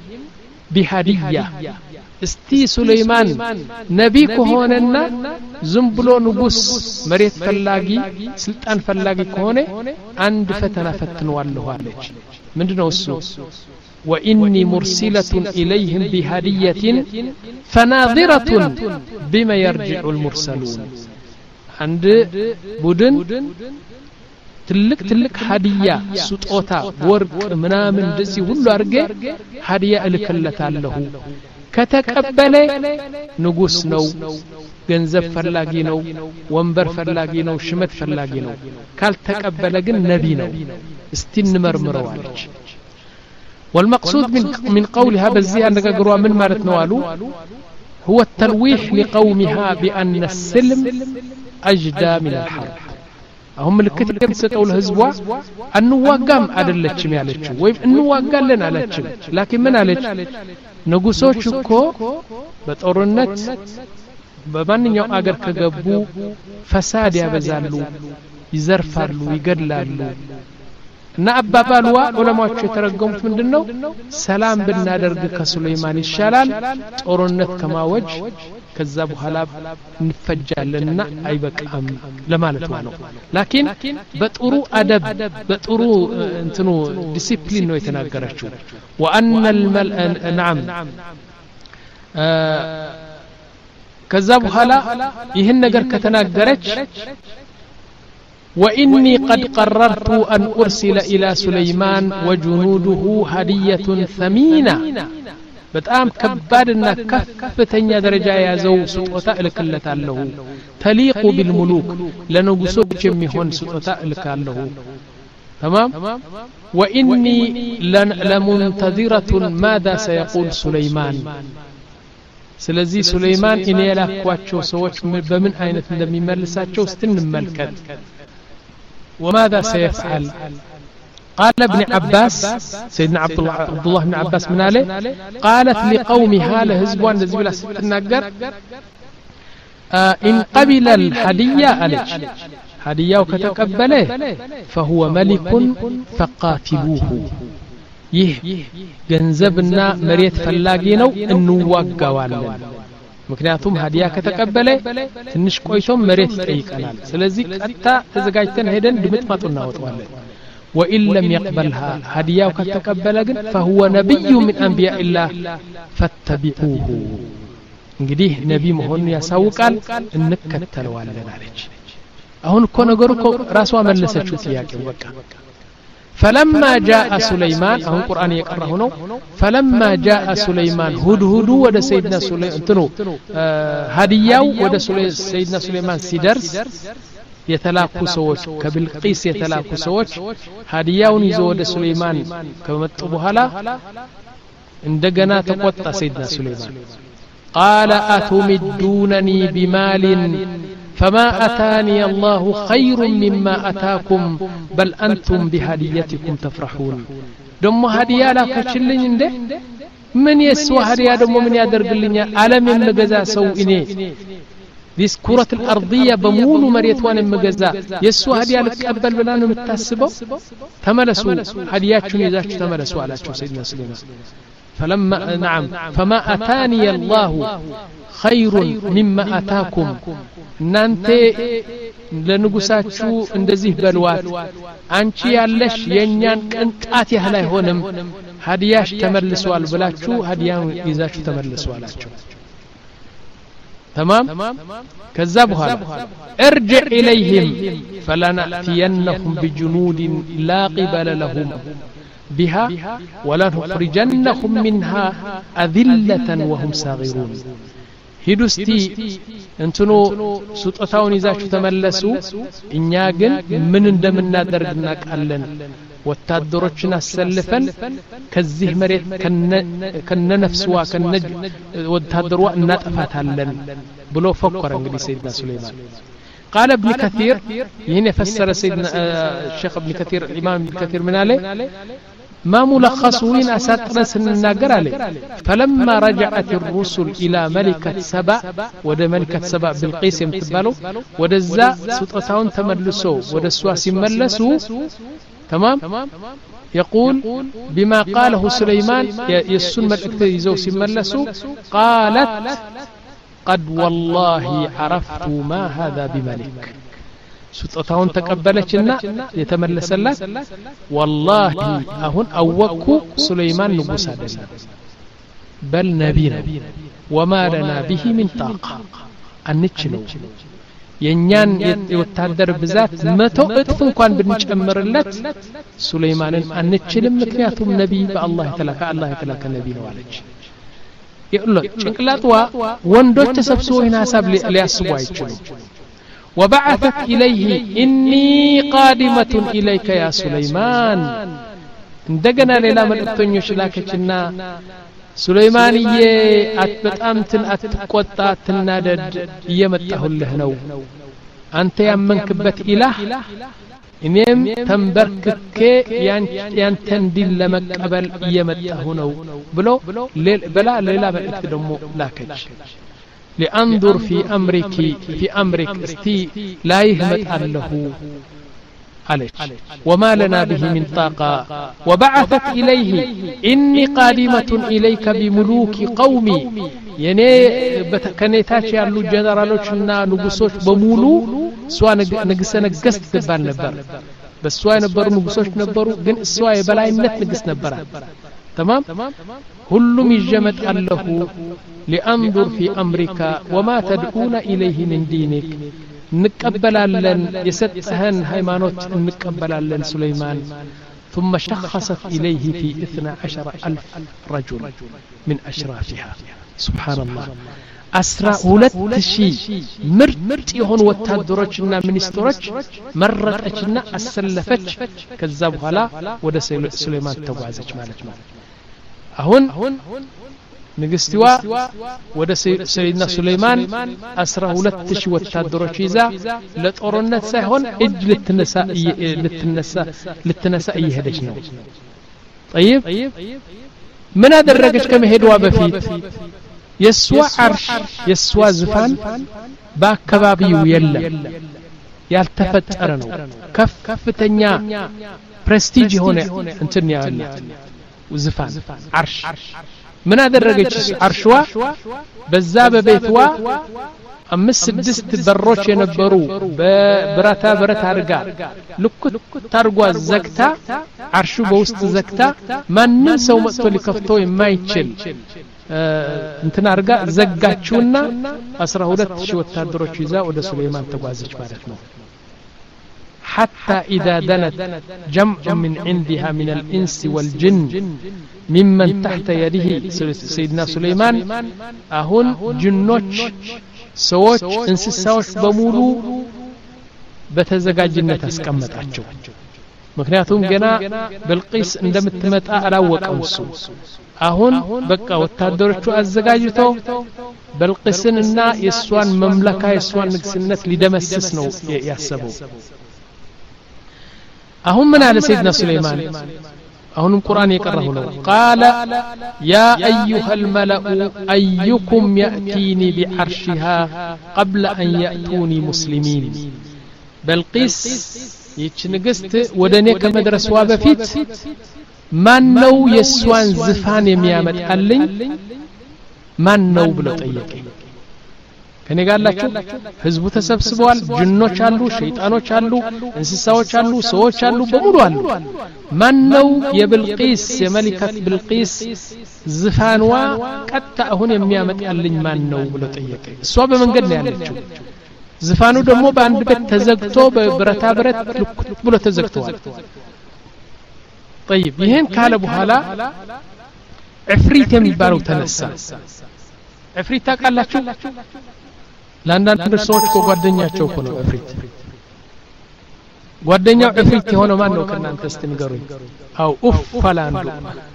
ቢሃዲያ እስቲ ሱሌማን ነቢ ከሆነና ዝም ብሎ ንጉስ መሬት ፈላጊ ስልጣን ፈላጊ ከሆነ አንድ ፈተና ፈትነዋለሁ አለች ምንድነው እሱ وإني مرسلة إليهم بهدية فناظرة بما يرجع المرسلون عند بدن ትልቅ ትልቅ ሀዲያ ስጦታ ወርቅ ምናምን እንደዚህ ሁሉ አርገ ሀዲያ እልከለታለሁ ከተቀበለ ንጉስ ነው ገንዘብ ፈላጊ ነው ወንበር ፈላጊ ነው ሽመት ፈላጊ ነው ካልተቀበለ ግን ነቢ ነው እስቲ እንመርምረው አለች والمقصود من من قولها بزيها نغغروا من ማለት ነው አሉ هو التلويح لقومها بأن السلم أجدى من الحرب አሁን ምልክት የምትሰጠው ለህዝቧ አንዋጋም አይደለችም ያለችው ወይም እንዋጋለን አለችም ላኪን ምን አለች ንጉሶች እኮ በጦርነት በማንኛው አገር ከገቡ ፈሳድ ያበዛሉ ይዘርፋሉ ይገድላሉ እና አባባልዋ ዑለማዎች የተረገሙት ምንድነው ሰላም ብናደርግ ከሱለይማን ይሻላል ጦርነት ከማወጅ ከዛ በኋላ እንፈጃለንና አይበቃም ለማለት ነው ላኪን በጥሩ አደብ በጥሩ እንትኑ ዲሲፕሊን ነው የተናገረችው وان المل نعم ከዛ በኋላ ይሄን ነገር ከተናገረች وإني قد قررت أن أرسل إلى سليمان وجنوده هدية ثمينة بتأم كبادنا كفتنيا درجة يازو سطوتا لكلة له تليق بالملوك لنقصوك جميعون سطوتا لك له تمام وإني لمنتظرة ماذا سيقول سليمان سلزي سليمان إني لاكواتشو سوات بمن أين تندمي ملساتشو ستن ملكت وماذا سيفعل قال ابن عباس سيدنا عبد الله, عبد الله بن عباس من عليه قالت لقومها لهزبوان الذي بلا ستناقر آه إن قبل الحدية أليش هدية وكتقبله فهو ملك فقاتلوه يه جنزبنا مريت فلاقينو انواقوالن ምክንያቱም ሀዲያ ከተቀበለ ትንሽ ቆይቶም መሬት ይጠይቀናል ስለዚህ ቀጥታ ተዘጋጅተን ሄደን ድምጥማጡ እናወጣዋለን وإن لم يقبلها هدياو ከተቀበለ ግን فهو نبي من أنبياء الله فاتبعوه እንግዲህ ነቢ መሆኑን ያሳውቃል እንከተለዋለን አለች አሁን እኮ ነገሩ እኮ ራሷ መለሰችው ጥያቄው በቃ فلما جاء سليمان هو القرآن يقرأه هنا فلما جاء سليمان هدهد ود سيدنا سليمان تنو هدياو ود سيدنا سليمان سيدرس يتلاقوا سوت كبالقيس يتلاقوا سوت هدياون يزو ود سليمان كمطو بحالا عندنا تقطع سيدنا سليمان قال أتمدونني بمال فما أتاني الله خير مما أتاكم بل أنتم بهديتكم تفرحون دم هدية لا كشلين عنده من يسوى هدية دم من يدرق لنا ألم المجزاء سوئني ذي كرة الأرضية بمول مريتوان المجزاء يسوى هدية لتقبل بلانه متاسبه تملسوا هديات شنيزاش تملسوا على سيدنا سليمان فلما نعم فما أتاني الله خير مما أتاكم እናንተ ለንጉሳችሁ እንደዚህ በልዋት አንቺ ያለሽ የኛን ቅንጣት ያህል አይሆንም ሀዲያሽ ተመልሷል ብላችሁ ሀዲያን ይዛችሁ ተመልሷላችሁ تمام ከዛ በኋላ ارجع اليهم فلنأتينهم بجنود لا قبل لهم بها ولنخرجنهم منها أذلة وهم صاغرون ሂዱስቲ እንትኑ ሱጣታውን ይዛችሁ ተመለሱ እኛ ግን ምን እንደምናደርግ እናቃለን ወታደሮችን አሰልፈን ከዚህ መሬት ከነነፍስዋ ከነ ወታደሯ እናጠፋታለን ብሎ ፈከረ እንግዲህ ሰይድና ሱለይማን قال ابن كثير هنا فسر سيدنا الشيخ ابن كثير الامام ابن كثير من عليه ما ملخصوين أساتنا سنناقر عليه فلما رجعت الرسل إلى ملكة سبأ ود ملكة سبأ بالقيس يمتبالو ود الزاء سطتاون تملسو ود السواس يملسو تمام يقول بما قاله سليمان يسن ملكة يزوس يملسو قالت قد والله عرفت ما هذا بملك سطتاون تقبلچنا يتملسلات والله اهون اوقكو سليمان نغوس አይደለም بل نبي وما لنا به من طاقه انچلو የኛን የወታደር ብዛት መቶ እጥፍ እንኳን ብንጨምርለት ሱለይማንን አንችልም ምክንያቱም ነብይ በአላህ የተላከ አላህ የተላከ ነብይ ነው አለች ይሁን ጭንቅላቷ ወንዶች ተሰብስበው ይህን ሐሳብ ሊያስቡ አይችሉም وبعثت إليه إني قادمة إليك يا سليمان እንደገና ሌላ መልእክተኞች ላከችና ሱለይማንዬ አትበጣምትን አትቆጣ አትናደድ እየመጣሁልህ ነው አንተ ያመንክበት ኢላህ እኔም ተንበርክኬ ያንተን ዲን ለመቀበል እየመጣሁ ነው ብሎ በላ ሌላ መልእክት ደግሞ ላከች لأنظر في أمرك في أمرك استي لا يهمت الله عليك وما لنا به من طاقة وبعثت إليه إني قادمة إليك بملوك قومي يعني كنيتاش يالو جنرالوشنا نقصوش بمولو سواء نقص نقصت تبان نبر بس سواء نبرو نقصوش نبرو جن سواء بلاي النت نقص نبرا تمام كلهم يجمد الله لأنظر في أمرك وما تدعون إليه من دينك نقبلالن يسطهن هيمانوت نقبلالن سليمان ثم شخصت إليه في اثنا عشر ألف رجل من أشرافها سبحان الله أسرى ሁለት ሺህ ምርጥ የሆኑ ወታደሮችና ሚኒስትሮች መረጠችና አሰለፈች ከዛ በኋላ ወደ ሱለይማን ተጓዘች ማለት ነው አሁን ንግስቲዋ ወደ ሰይድና ሱለይማን አስራ ሁለት ሺህ ወታደሮች ይዛ ለጦርነት ሳይሆን እጅ ልትነሳ ልትነሳ ልትነሳ እየሄደች ነው طيب ምን አደረገች ከመሄዷ በፊት የሷ አርሽ የሷ ዝፋን በአካባቢው የለም ያልተፈጠረ ነው ከፍተኛ ፕሬስቲጅ ሆነ እንትን ያላት ዝፋን አርሽ ምን አደረገች አርሽዋ በዛ በቤትዋ አምስት ስድስት በሮች የነበሩ በብረታ ብረት አርጋ ልኩት ታርጓ ዘግታ አርሹ በውስጥ ዘግታ ማንም ሰው መጥቶ ሊከፍተው የማይችል እንትና አርጋ ዘጋችውና አስራ ሁለት ሺህ ወታደሮች ይዛ ወደ ሱለይማን ተጓዘች ማለት ነው حتى إذا دنت جمع من عندها من الإنس والجن ممن تحت يده سيدنا سليمان أهون جنوش سووش انسساوش بمولو بتزقاجنة اسكمتاچو ምክንያቱም ገና በልቂስ እንደምትመጣ አላወቀም እሱ አሁን በቃ ወታደሮቹ አዘጋጅተው በልቂስንና የሷን መምለካ የሷን ንግስነት ሊደመስስ ነው ያሰበው አሁን ምን አለ ሰይድና ሱለይማን አሁንም ቁርአን የቀራው ነው قال يا ايها الملأ ايكم ياتيني بعرشها قبل ان ياتوني مسلمين بلقيس ይች ንግስት ወደኔ ከመድረስዋ በፊት ማን ነው የሷን ዝፋን የሚያመጣልኝ ማን ነው ብሎ ጠየቀ ከኔ ጋር አላችሁ ህዝቡ ተሰብስበዋል ጅኖች አሉ ሸይጣኖች አሉ እንስሳዎች አሉ ሰዎች አሉ በሙሉ አሉ ማን ነው የብልቂስ የመሊከት ብልቂስ ዝፋንዋ ቀጣ አሁን የሚያመጣልኝ ማን ነው ብሎ ጠየቀ እሷ በመንገድ ነው ያለችው ዝፋኑ ደግሞ በአንድ ቤት ተዘግቶ በብረታ ብረት ብሎ ተዘግቷል طيب ይሄን ካለ በኋላ ዕፍሪት የሚባለው ተነሳ ዕፍሪት ታውቃላችሁ ለአንዳንድ ሰዎች ከጓደኛቸው እኮ ነው ዕፍሪት ጓደኛው ዕፍሪት የሆነ ማን ነው ከናንተ እስቲ ንገሩኝ አው ኡፍ ፈላንዱ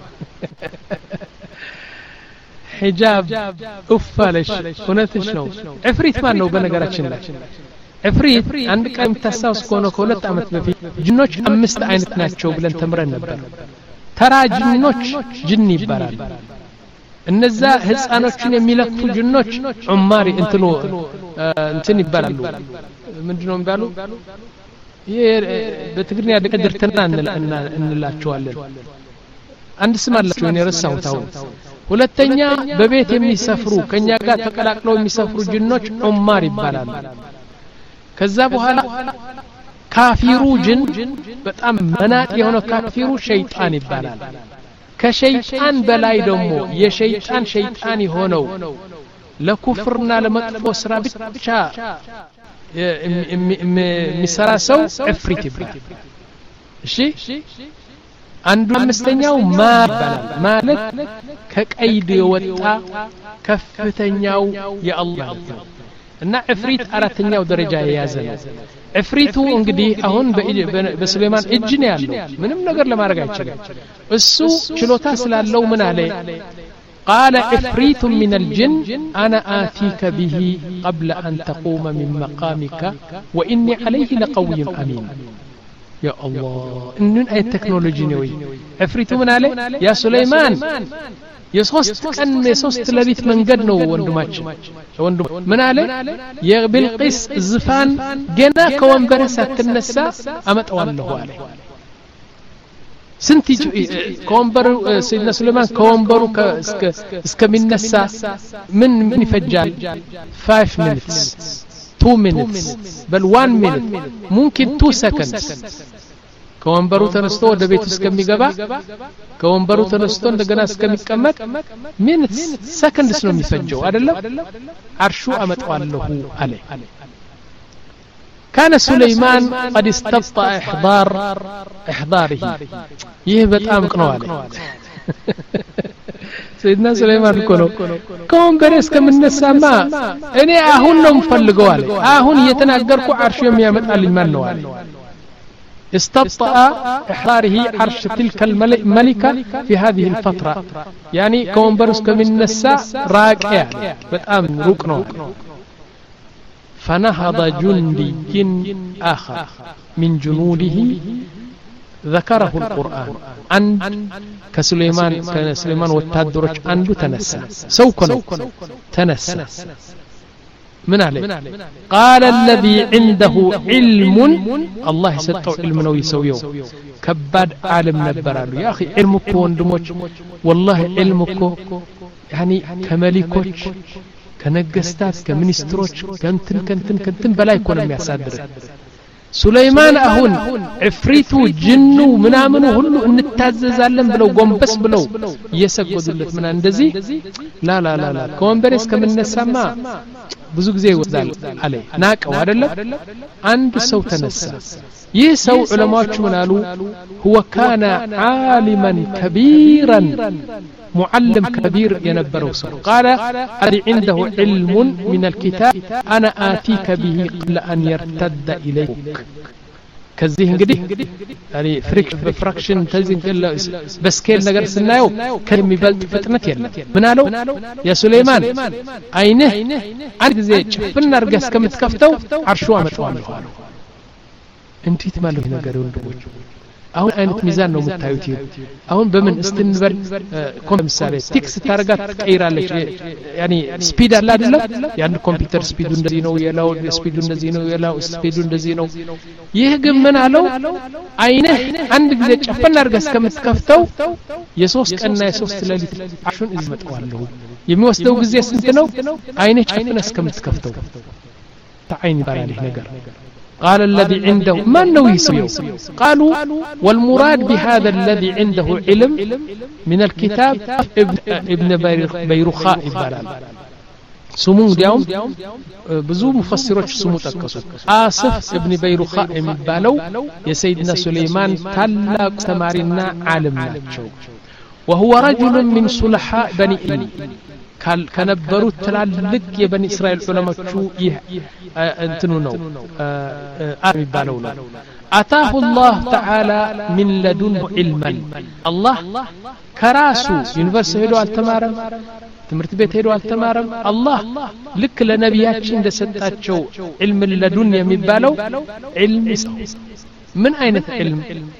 ሒጃብ ኡፋለሽ እውነትሽ ነው ዕፍሪት ማን ነው በነገራችን ላይ ዕፍሪት አንድ ቀን ተሳውስ ኮኖ ከሁለት አመት በፊት ጅኖች አምስት አይነት ናቸው ብለን ተምረን ነበር ተራ ጅኖች ጅን ይባላል እነዛ ህፃኖችን የሚለክፉ ጅኖች ዑማሪ እንትኑ እንትን ይባላሉ ምንድነው የሚባሉ በትግርኛ ድርተና እንላቸዋለን አንድ ስም አላቸው እኔ ረሳሁት አሁን ሁለተኛ በቤት የሚሰፍሩ ከኛ ጋር ተቀላቅለው የሚሰፍሩ ጅኖች ዑማር ይባላሉ ከዛ በኋላ ካፊሩ ጅን በጣም መናጥ የሆነ ካፊሩ ሸይጣን ይባላል ከሸይጣን በላይ ደግሞ የሸይጣን ሸይጣን የሆነው ለኩፍርና ለመጥፎ ስራ ብቻ مسراسو عفريت يبقى الشي አንዱ አምስተኛው ማ ይባላል ማለት ከቀይድ የወጣ ከፍተኛው የአላህ እና ዕፍሪት አራተኛው ደረጃ የያዘ ነው ዕፍሪቱ እንግዲህ አሁን በሱሌማን እጅ ነው ያለው ምንም ነገር ለማድረግ አይችልም እሱ ችሎታ ስላለው ምን አለ قال عفريت من الجن أنا آتيك به قبل أن تقوم من مقامك وإني عليه لقوي أمين يا الله إنن أي تكنولوجي نوي عفريت من عليه يا سليمان يسوست كان يسوست لبيت من قد نو وندماتش وندم من عليه يا بالقس الزفان جنا كوانبرسة النساء أمت والله عليه سنتي كوانبرو سيدنا سليمان كوانبرو اسك اسك من النساء من من يفجال five minutes two minutes بل one minute ممكن two seconds كوانبرو تنستو ወደ ቤት እስከሚገባ كوانبرو ተነስቶ እንደገና እስከሚቀመጥ minutes seconds ነው የሚፈጀው አይደለም አርሹ አመጣዋለሁ አለ كان سليمان قد استبطأ إحضار إحضاره ይህ በጣም ቅነው አለ سيدنا سليمان كونو كوانبرو እስከምነሳማ እኔ አሁን ነው የምፈልገው አለ አሁን እየተናገርኩ አርሹ የሚያመጣልኝ ማን ነው አለ استبطأ إحضاره عرش تلك الملكة في هذه الفترة يعني كوانبرو من النساء راكع بتأم ركنه فنهض جندي آخر من جنوده ذكره القرآن عند كسليمان كسليمان والتادرج عنده تنسى سوكنا تنسى من عليه قال الذي عنده علم الله يسطو علمنا ويسويه كباد عالم نبرالو يا أخي علمك وندموش والله علمك يعني كملكوش كنجستات كمنستروش كنتن كنتن كنتن بلا يكون مياسادر سليمان أهون عفريتو جنو منامنو هلو ان التاززالن بلو قنبس بلو يسقدوا لك من اندزي لا لا لا لا كوانبرس كمن نسما ብዙ ጊዜ ይወዛል አለ ናቀው አይደለም አንድ ሰው ተነሳ ይህ ሰው ዑለማዎቹ ምን አሉ هو كان عالما كبيرا معلم كبير ينبروا سو قال أري عنده علم من الكتاب أنا آتيك به قبل أن يرتد إليك كذي እንግዲህ يعني فريك فراكشن تزين كله بس كيل ነገር ስናየው ከሚበልጥ ፍጥነት የለም ምን አለው ያ ሱሌማን አይነህ አንድ ጊዜ ጭፍን አርገህ እስከምትከፍተው አርሹ አመጣዋለሁ አለው እንዴት ማለት ነገር ወንድሞች አሁን አይነት ሚዛን ነው የምታዩት አሁን በምን እስትንበር ኮምፒውተር ቲክስ ታርጋት ቀይራለች ያኒ ስፒድ አለ አይደለም ያን ኮምፒውተር ስፒዱ እንደዚህ ነው የላው ስፒዱ እንደዚህ ነው የላው ስፒዱ እንደዚህ ነው ይህ ግን ምን አለው አይነህ አንድ ጊዜ ጨፈን አርገህ እስከምትከፍተው የሶስት ቀንና የሶስት ሌሊት አሹን ይመጣዋለሁ የሚወስደው ጊዜ ስንት ነው አይነህ ጨፈን እስከምትከፍተው ታይን ባራለህ ነገር قال الذي عنده ما نو يسوي قالوا والمراد بهذا الذي عنده علم من الكتاب ابن, ابن بيرخاء البلال سمو ديوم بزو مفسروች سمو تكسو آصف ابن بيرخاء የሚባለው የሰይድና سليمان ታላቅ ተማሪና ዓለም ናቸው وهو رجل من صلحاء بني إسرائيل كنبروا تلالق የበኒ እስራኤል ዑለማዎቹ ይህ እንትኑ ነው አርሚ ባለውና አታሁ الله تعالى من لدنه علما الله ከራሱ ዩኒቨርሲቲ ሄዶ አልተማረም ትምህርት ቤት ሄዶ አልተማረም الله ልክ ለነቢያችን እንደሰጣቸው علم لدن የሚባለው علم ምን አይነት علم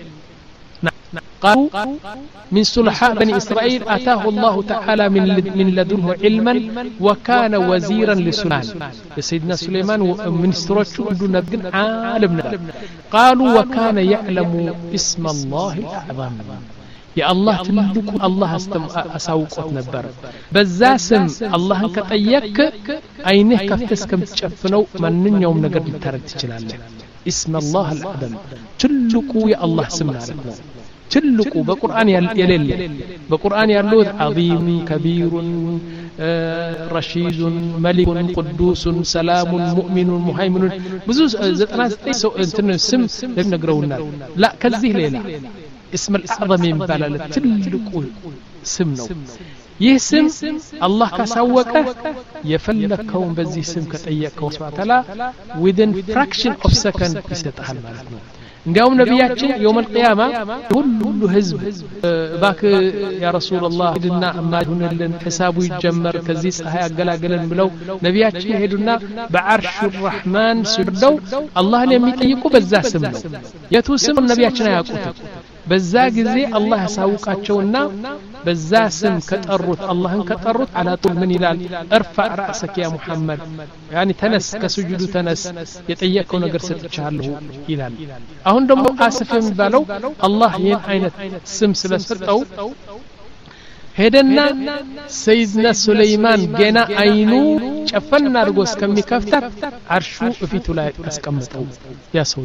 قالوا من صلحاء بني إسرائيل أتاه الله تعالى من من لدنه علما وكان وزيرا لسليمان سيدنا سليمان من استراتشو دون نبغن عالم قالوا وكان يعلم اسم الله الأعظم يا الله تلك الله أساوقت نبر بزاسم الله كطيك عينه كفتس كم تشفنو من يوم نقدر ترد تجلال اسم الله الأعظم تلك يا الله سمنا لكم ትልቁ በቁርአን የሌለ በቁርአን ያሉት عظيم كبير رشيد ملك قدوس سلام مؤمن مهيمن ብዙ ዘጠና ዘጠኝ ሰው እንትን ስም ለነግረውና لا ከዚህ ሌላ اسم الاعظم ይባላል ትልቁ ስም ነው ይህ ስም አላህ ካሳወቀ የፈለከውን በዚህ ስም ከጠየቀው ሱብሃንአላህ within fraction of second ይሰጣል ማለት ነው እንዲያውም ነብያችን يوم القيامه ሁሉ ህዝብ ባክ ያ ረሱላህ ሂድና አማዱንልን ሂሳቡ ይጀመር ከዚህ ፀሐይ አገላገለን ብለው ነብያችን ሄዱና በአርሹ الرحمن ሲርደው አላህን የሚጠይቁ በዛ ስም ነው የቱ ስም ነብያችን አያውቁት በዛ ጊዜ አላህ ያሳውቃቸውና በዛ ስም ከጠሩት አላህን ከጠሩት على طول ምን ይላል ارفع راسك يا محمد يعني ተነስ ከሱጁዱ ተነስ የጠየቀው ነገር ሰጥቻለሁ ይላል አሁን ደግሞ አስፍ የሚባለው አላህ ይህን አይነት ስም ስለሰጠው ሄደና ሰይድና ሱለይማን ገና አይኑ ጨፈን አድርጎ እስከሚከፍታት አርሹ እፊቱ ላይ አስቀምጠው ያ ሰው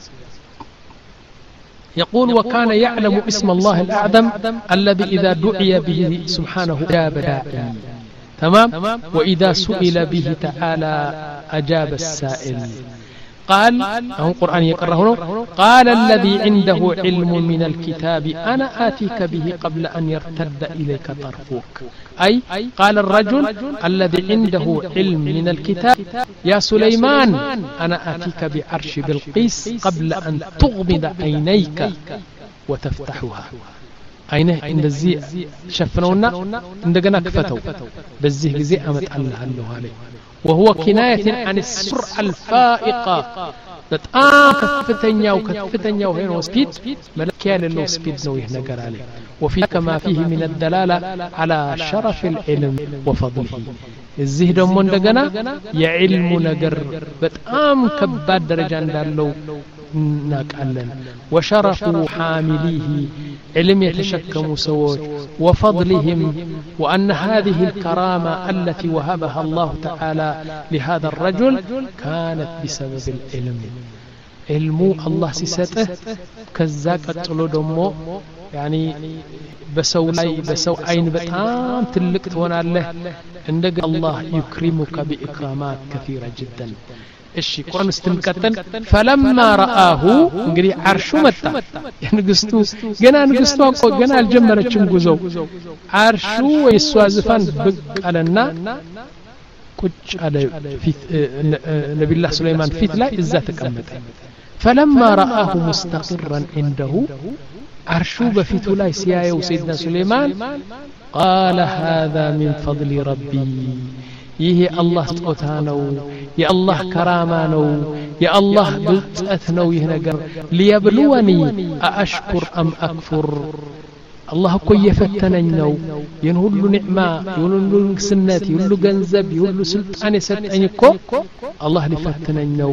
يقول وكان يعلم اسم الله الأعظم الذي إذا دعي به سبحانه أجاب داعي تمام وإذا سئل به تعالى أجاب السائل قال هو القرآن يقرأه قال الذي عنده علم من الكتاب أنا آتيك به قبل أن يرتد إليك طرفك أي قال الرجل الذي عنده علم من الكتاب يا سليمان أنا آتيك بعرش بلقيس قبل أن تغمض عينيك وتفتحها عينه عند الزي شفنونا عندنا كفتو بالزي زي أمت الله الله عليه وهو كناية عن السرعة الفائقة بتآم كفتنيا وكفتنيا وهنا وسبيد ملكيا للو سبيد نويه نقر عليه وفي كما فيه من الدلالة على شرف العلم وفضله الزهد من دقنا يعلم نقر بتآم كباد درجان دالو ناكالن وشرف حامليه علم يتشكم سوج وفضلهم وأن هذه الكرامة التي وهبها الله تعالى لهذا الرجل كانت بسبب العلم علمو الله سيسته كذاك أتلو دمو يعني بسو لاي بسو عين بتام تلك تونا له عندك الله يكرمك بإكرامات كثيرة جدا እሺ ቁርአን ስትንቀጠል فلما رآه እንግዲህ አርሹ መጣ ንግስቱ ገና ንግስቱ አቆ ገና አልጀመረችም ጉዞው አርሹ ወይሷ ዝፋን በቀለና ቁጭ አለ ፊት ነብዩላህ ሱለይማን ፊት ላይ እዛ ተቀመጠ فلما رآه مستقرا عنده አርሹ በፊቱ ላይ ሲያየው ሰይድና ሱለይማን قال هذا من فضل ربي ይሄ አላህ ስጦታ ነው የአላህ ከራማ ነው የአላህ ብልጽት ነው ይሄ ነገር ليبلوني أأشكر أم أكفر الله እኮ እየፈተነኝ ነው ይሄን ሁሉ ኒዕማ ይሄን ሁሉ ስነት ይሄን ሁሉ ገንዘብ ይሄን ሁሉ ስልጣን የሰጠኝ እኮ አላህ ሊፈትነኝ ነው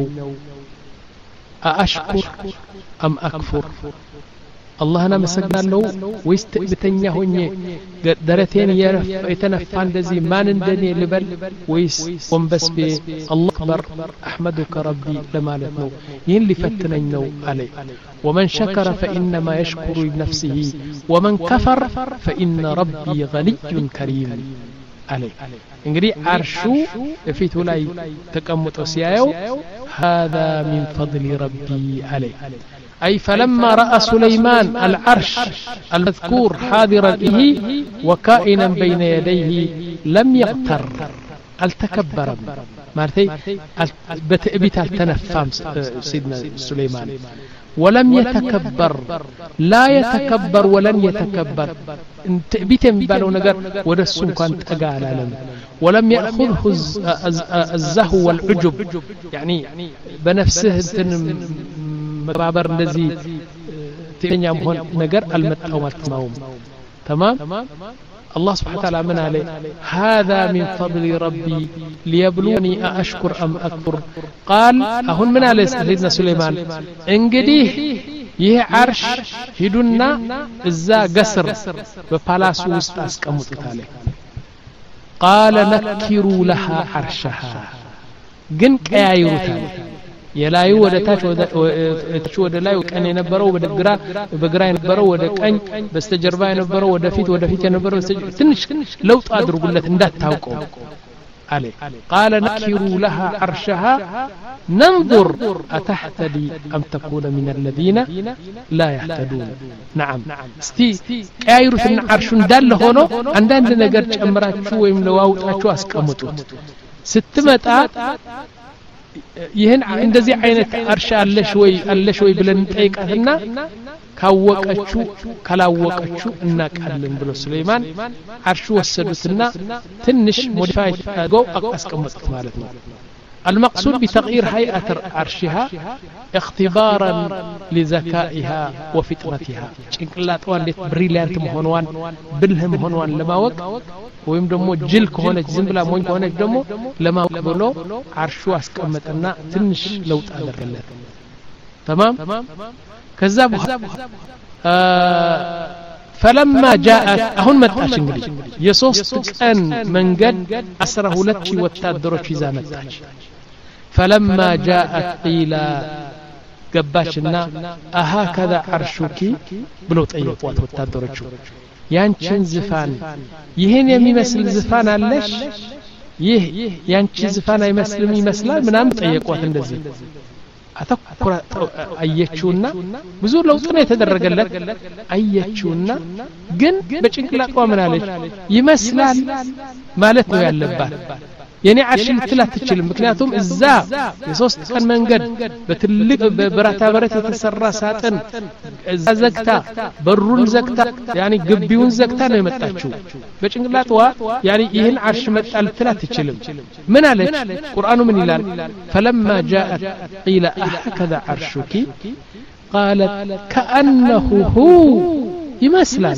أأشكر أم أكفر الله أنا مسجنالو ويست بتنيا هوني درتين يرف يتنفع እንደዚህ ማን እንደኔ ልበል ወይስ ወንበስ በ الله أكبر أحمدك ربي ለማለት ነው ይህን ሊፈትነኝ ነው አለ ومن شكر فإنما يشكر لنفسه ومن كفر فإن ربي غني كريم عليه እንግዲህ አርሹ በፊቱ ላይ ተቀምጦ ሲያየው هذا من فضل ربي عليه أي فلما رأى سليمان العرش المذكور حاضرا به وكائنا بين يديه لم يغتر التكبر مارتي بتأبيت التنفام سيدنا سليمان ولم يتكبر لا يتكبر ولن يتكبر تأبيت ينبالو نقر ودسون كانت أقال لهم ولم يأخذه الزهو والعجب يعني بنفسه مبابر الذي تنيا مهون نجر المتأو مالتماوم تمام الله سبحانه وتعالى من عليه هذا من فضل ربي ليبلوني أأشكر أم أكفر قال أهون من عليه سيدنا سليمان انقديه يه عرش هدونا إزا قصر ببالاسو استاسك أموتت عليه قال نكروا لها عرشها قنك يا يروتالي የላዩ ወደ ታች ወደ እቹ ወደ ላይ ቀኝ የነበረው ወደ ግራ በግራ የነበረው ወደ ቀኝ በስተጀርባ የነበረው ወደ ፊት ወደ ፊት የነበረው ትንሽ ለውጥ አድርጉለት እንዳታውቀው አለ قال نكروا لها عرشها ننظر أتهتدي أم تكون من الذين لا يهتدون نعم استي قايروትን عرشون እንዳለ ሆኖ አንዳንድ ነገር ጨምራችሁ ወይም ለዋውጣችሁ አስቀምጡት ስትመጣ ይሄን እንደዚህ አይነት አርሻ አለሽ ወይ አለሽ ወይ ብለን ጠይቃትና ካወቀችሁ ካላወቀችሁ እናቃለን ብሎ ሱለይማን አርሹ ወሰዱትና ትንሽ ሞዲፋይ አድርገው አስቀመጡት ማለት ነው المقصود بتغيير هيئة عرشها اختبارا لذكائها وفطنتها ጭንቅላቷ እንዴት ብሪሊያንት መሆኗን ብልህ መሆኗን ለማወቅ ወይም ደግሞ ጅል ከሆነች ዝም ብላ ሞኝ ከሆነች ደግሞ ለማወቅ ብሎ አርሹ አስቀመጠና ትንሽ ለውጥ አደረገለት تمام ከዛ በኋላ فلما جاءت አሁን መጣች እንግዲህ የሶስት ቀን መንገድ አስራ ሁለት ሺህ ወታደሮች ይዛ መጣች فلما جاءت قيل ገባችና أهكذا عرشك ብሎ ጠየቋት ወታደሮቹ ያንቺን ዝፋን ይሄን የሚመስል ዝፋን አለሽ ይህ ያንቺ ዝፋን አይመስልም ይመስላል ምናምን ጠየቋት እንደዚህ አተኩራ አየችውና ብዙ ለውጥ ነው የተደረገለት አየችውና ግን በጭንቅላቷ ምን አለች ይመስላል ማለት ነው ያለባት የኔ አርሽ ልትላት ትችልም ምክንያቱም እዛ የሶስት ቀን መንገድ በትልቅ በብረታ ብረት የተሰራ ሳጥን እዛ ዘግታ በሩን ዘግታ ያኒ ግቢውን ዘግታ ነው የመጣችው በጭንቅላቷ ያኒ ይሄን አርሽ መጣ ልትላት ትችልም ምን አለች ቁርአኑ ምን ይላል فلما جاءت قيل أهكذا عرشك قالت كأنه هو يمثل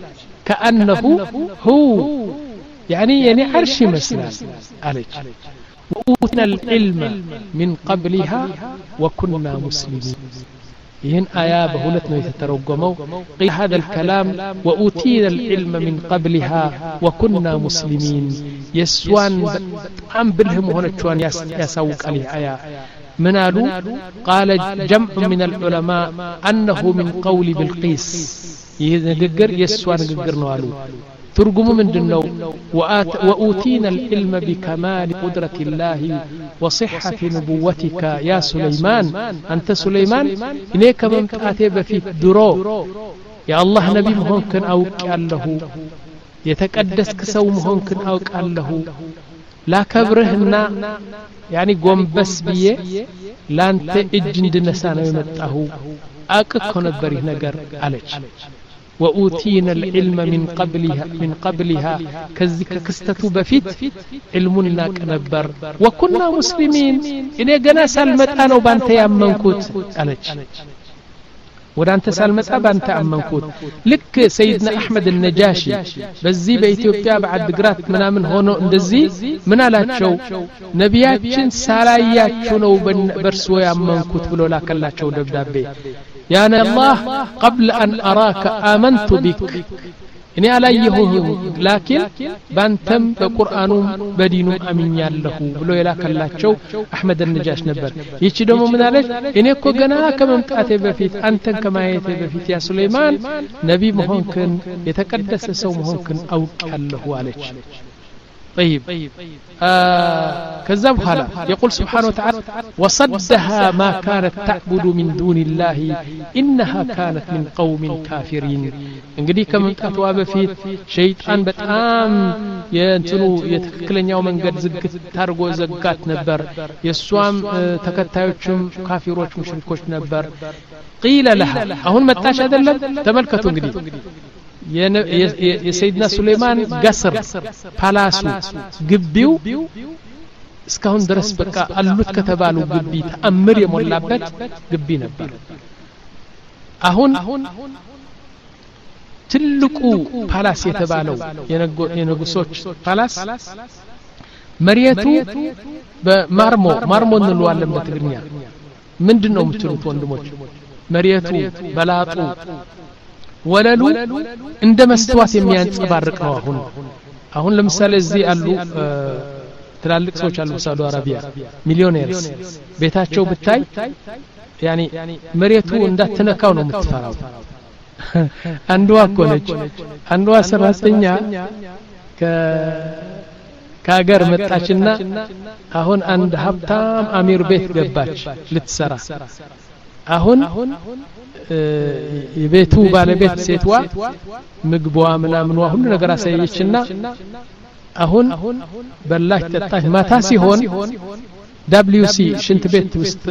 كأنه هو يعني يعني عرش مثلا عليك وأوتنا العلم من قبلها وكنا مسلمين ይህን አያ በሁለት ነው የተተረጎመው قيل هذا الكلام وأوتينا العلم من قبلها وكنا مسلمين يسوان በጣም ብልህ መሆነቿን ያሳውቃል ይህ አያ من قالوا قال جمع من العلماء أنه من قول بلقيس ይህ ንግግር የሷን ንግግር ነው አሉ ترجم من دنو وأوتينا العلم بكمال قدرة الله وصحة نبوتك يا سليمان أنت سليمان إنك من تأتيب في الدرو يا الله نبي مهنكن أوك له يتقدس كسو مهنكن أوك له لا كبرهنا يعني قوم بس بيه لا أنت اجند نسانا يمتعه أكك نبريه نقر عليك وأوتينا العلم من قبلها من قبلها كذك كستتو بفيت علمنا كنبر وكنا مسلمين إن جنا سلمت أنا وبنت يأمنكوت عليك ودانت سلمت أبنت أمنكوت لك سيدنا أحمد النجاشي بزي بإثيوبيا بعد قرات منا من هونو اندزي من على شو نبياتشن سالاياتشنو برسو يأمنكوت بلو لا كلا شو دبدابي يا الله قبل أن أراك آمنت بك إني عليهم لكن بانتم بقرآن بدين أمين يالله بلو يلاك الله شو أحمد النجاش نبر يشدمو من عليك إني كو جناك من تأتي بفيت أنت كما يأتي بفيت يا سليمان نبي مهنكن يتقدس سو مهنكن أو كالله عليك طيب آه كذب هلا يقول سبحانه وتعالى وصدها ما كانت تعبد من دون الله إنها كانت من قوم كافرين انقدي كم أتواب في شيطان بتام ينتنو يتكلن يوم قد زقت تارغو زقات نبر يسوام آه تكتايوشم كافروش مشركوش نبر قيل لها أهون متاش أدلم تملكتوا انقدي የሰይድና ሱሌማን ገስር ፓላሱ ግቢው እስካሁን ድረስ በቃ አሉት ከተባሉ ግቢ ተአምር የሞላበት ግቢ ነበር አሁን ትልቁ ፓላስ የተባለው የንጉሶች ፓላስ መሪየቱ በማርሞ ማርሞ እንለዋለን በትግርኛ ምንድነው የምትሉት ወንድሞች መሪየቱ በላጡ ወለሉ እንደ መስተዋት የሚያንጸባርቅ ነው አሁን አሁን ለምሳሌ እዚህ አሉ ትላልቅ ሰዎች አሉ ሳውዲ አረቢያ ሚሊዮነርስ ቤታቸው ብታይ ያኒ መሬቱ እንዳትነካው ነው የምትፈራው አንዷ እኮ ነች አንዷ ሰራተኛ ከ ከሀገር መጣችና አሁን አንድ ሀብታም አሚር ቤት ገባች ልትሰራ አሁን የቤቱ ባለቤት ሴትዋ ምግቧ ምናምኗ ሁሉ ነገር አሳየችና አሁን በላች ጠጣች ማታ ሲሆን ደብሊው ሲ ሽንት ቤት ውስጥ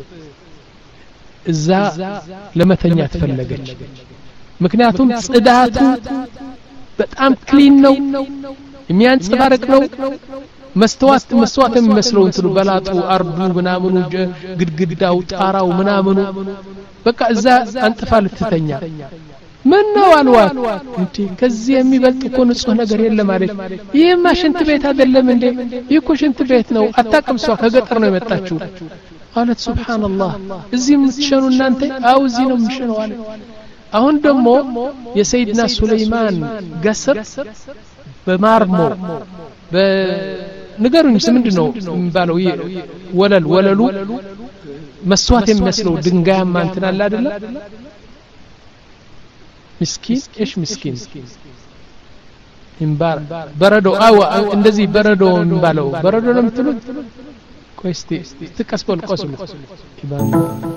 እዛ ለመተኛ ተፈለገች ምክንያቱም ጽዳቱ በጣም ክሊን ነው የሚያንጸባርቅ ነው መስተዋት መስተዋት የሚመስለው እንትሉ በላጡ አርዱ ምናምኑ ግድግዳው ጣራው ምናምኑ በቃ እዛ አንጥፋ ልትተኛ ምን ነው አልዋት እንዴ ከዚህ የሚበልጥ እኮ ንጹህ ነገር የለም ማለት ይሄማ ሽንት ቤት አይደለም እንዴ ይኮ ሽንት ቤት ነው አታቀምሷ ከገጠር ነው የመጣችው قالت سبحان الله እዚህ ምትሸኑ እናንተ አው እዚህ ነው ምሽነው አለ አሁን ደግሞ የሰይድና ሱለይማን ገስር በማርሞ በነገሩኝ ምንድነው ባለው ወለል ወለሉ መስዋዕት የሚመስለው ድንጋያማ እንትን አለ አይደለ ምስኪን እሺ ምስኪን እንባር በረዶ አው እንደዚህ በረዶ እንባለው በረዶ ነው የምትሉት ቆይስቲ ትከስበል ቆስሉ ይባል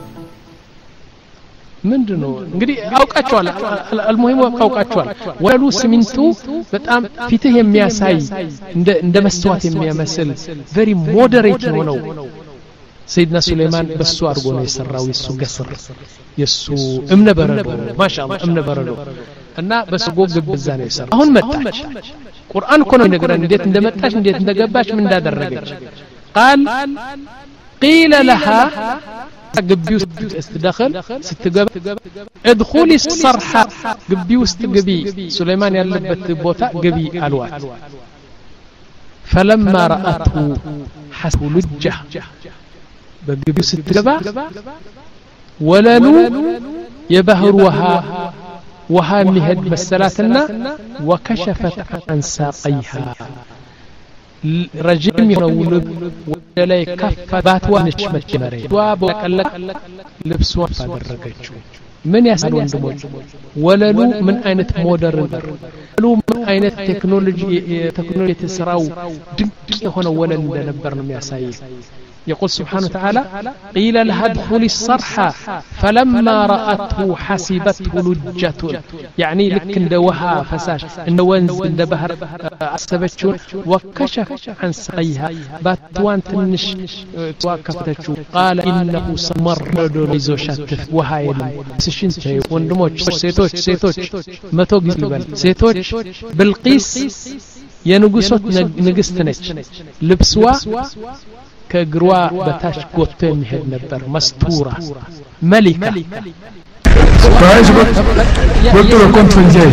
ምንድነው እንግዲህ አውቃቸዋል አልሙሂም አውቃቸዋል ወለሉ ሲሚንቱ በጣም ፊትህ የሚያሳይ እንደ እንደ መስዋዕት የሚያመስል very moderate ነው ሰይድና ሱለይማን በሱ አርጎ ነው የሰራው የሱ ገስር የሱ እምነ በረዶ ማሻአላ እምነ በረዶ እና በሱ ጎግ በዛ ነው የሰራው አሁን መጣች ቁርአን እኮ ነው ነገረን እንዴት እንደመጣች እንዴት እንደገባች ምን እንዳደረገች قال قيل لها قبي استدخل ستجب ادخلي الصرحة قبي واستجبي سليمان يلبت بوتا قبي الوات فلما رأته حسب لجة بقبي ستجبا وللو يبهروها وها مهد مسلاتنا وكشفت عن ساقيها رجيم ينولب ولا يكف باتوا نشمت مري وبقلق لبسوا فدرجچو من يسال ወንድሞች ወለሉ ምን አይነት ሞደርን ወለሉ ምን አይነት ቴክኖሎጂ ቴክኖሎጂ ተሰራው ድንቅ የሆነ ወለል እንደነበር ነው የሚያሳየው يقول سبحانه وتعالى قيل لها ادخلي الصرحة فلما رأته حسبته لجة يعني لك اندوها فساش انه ونز اند بحر عسبتشون وكشف عن سقيها باتوان تنش تواكفتشو قال إنه سمرد لزوشاتف وهايل سشين شيء وندموش سيتوش سيتوش متوق يبال سيتوش بالقيس ينقصوت نقستنش لبسوا كجروا بتاش قطن هاد نبر مستورة ملكة كويس قلت له كنت في الجيش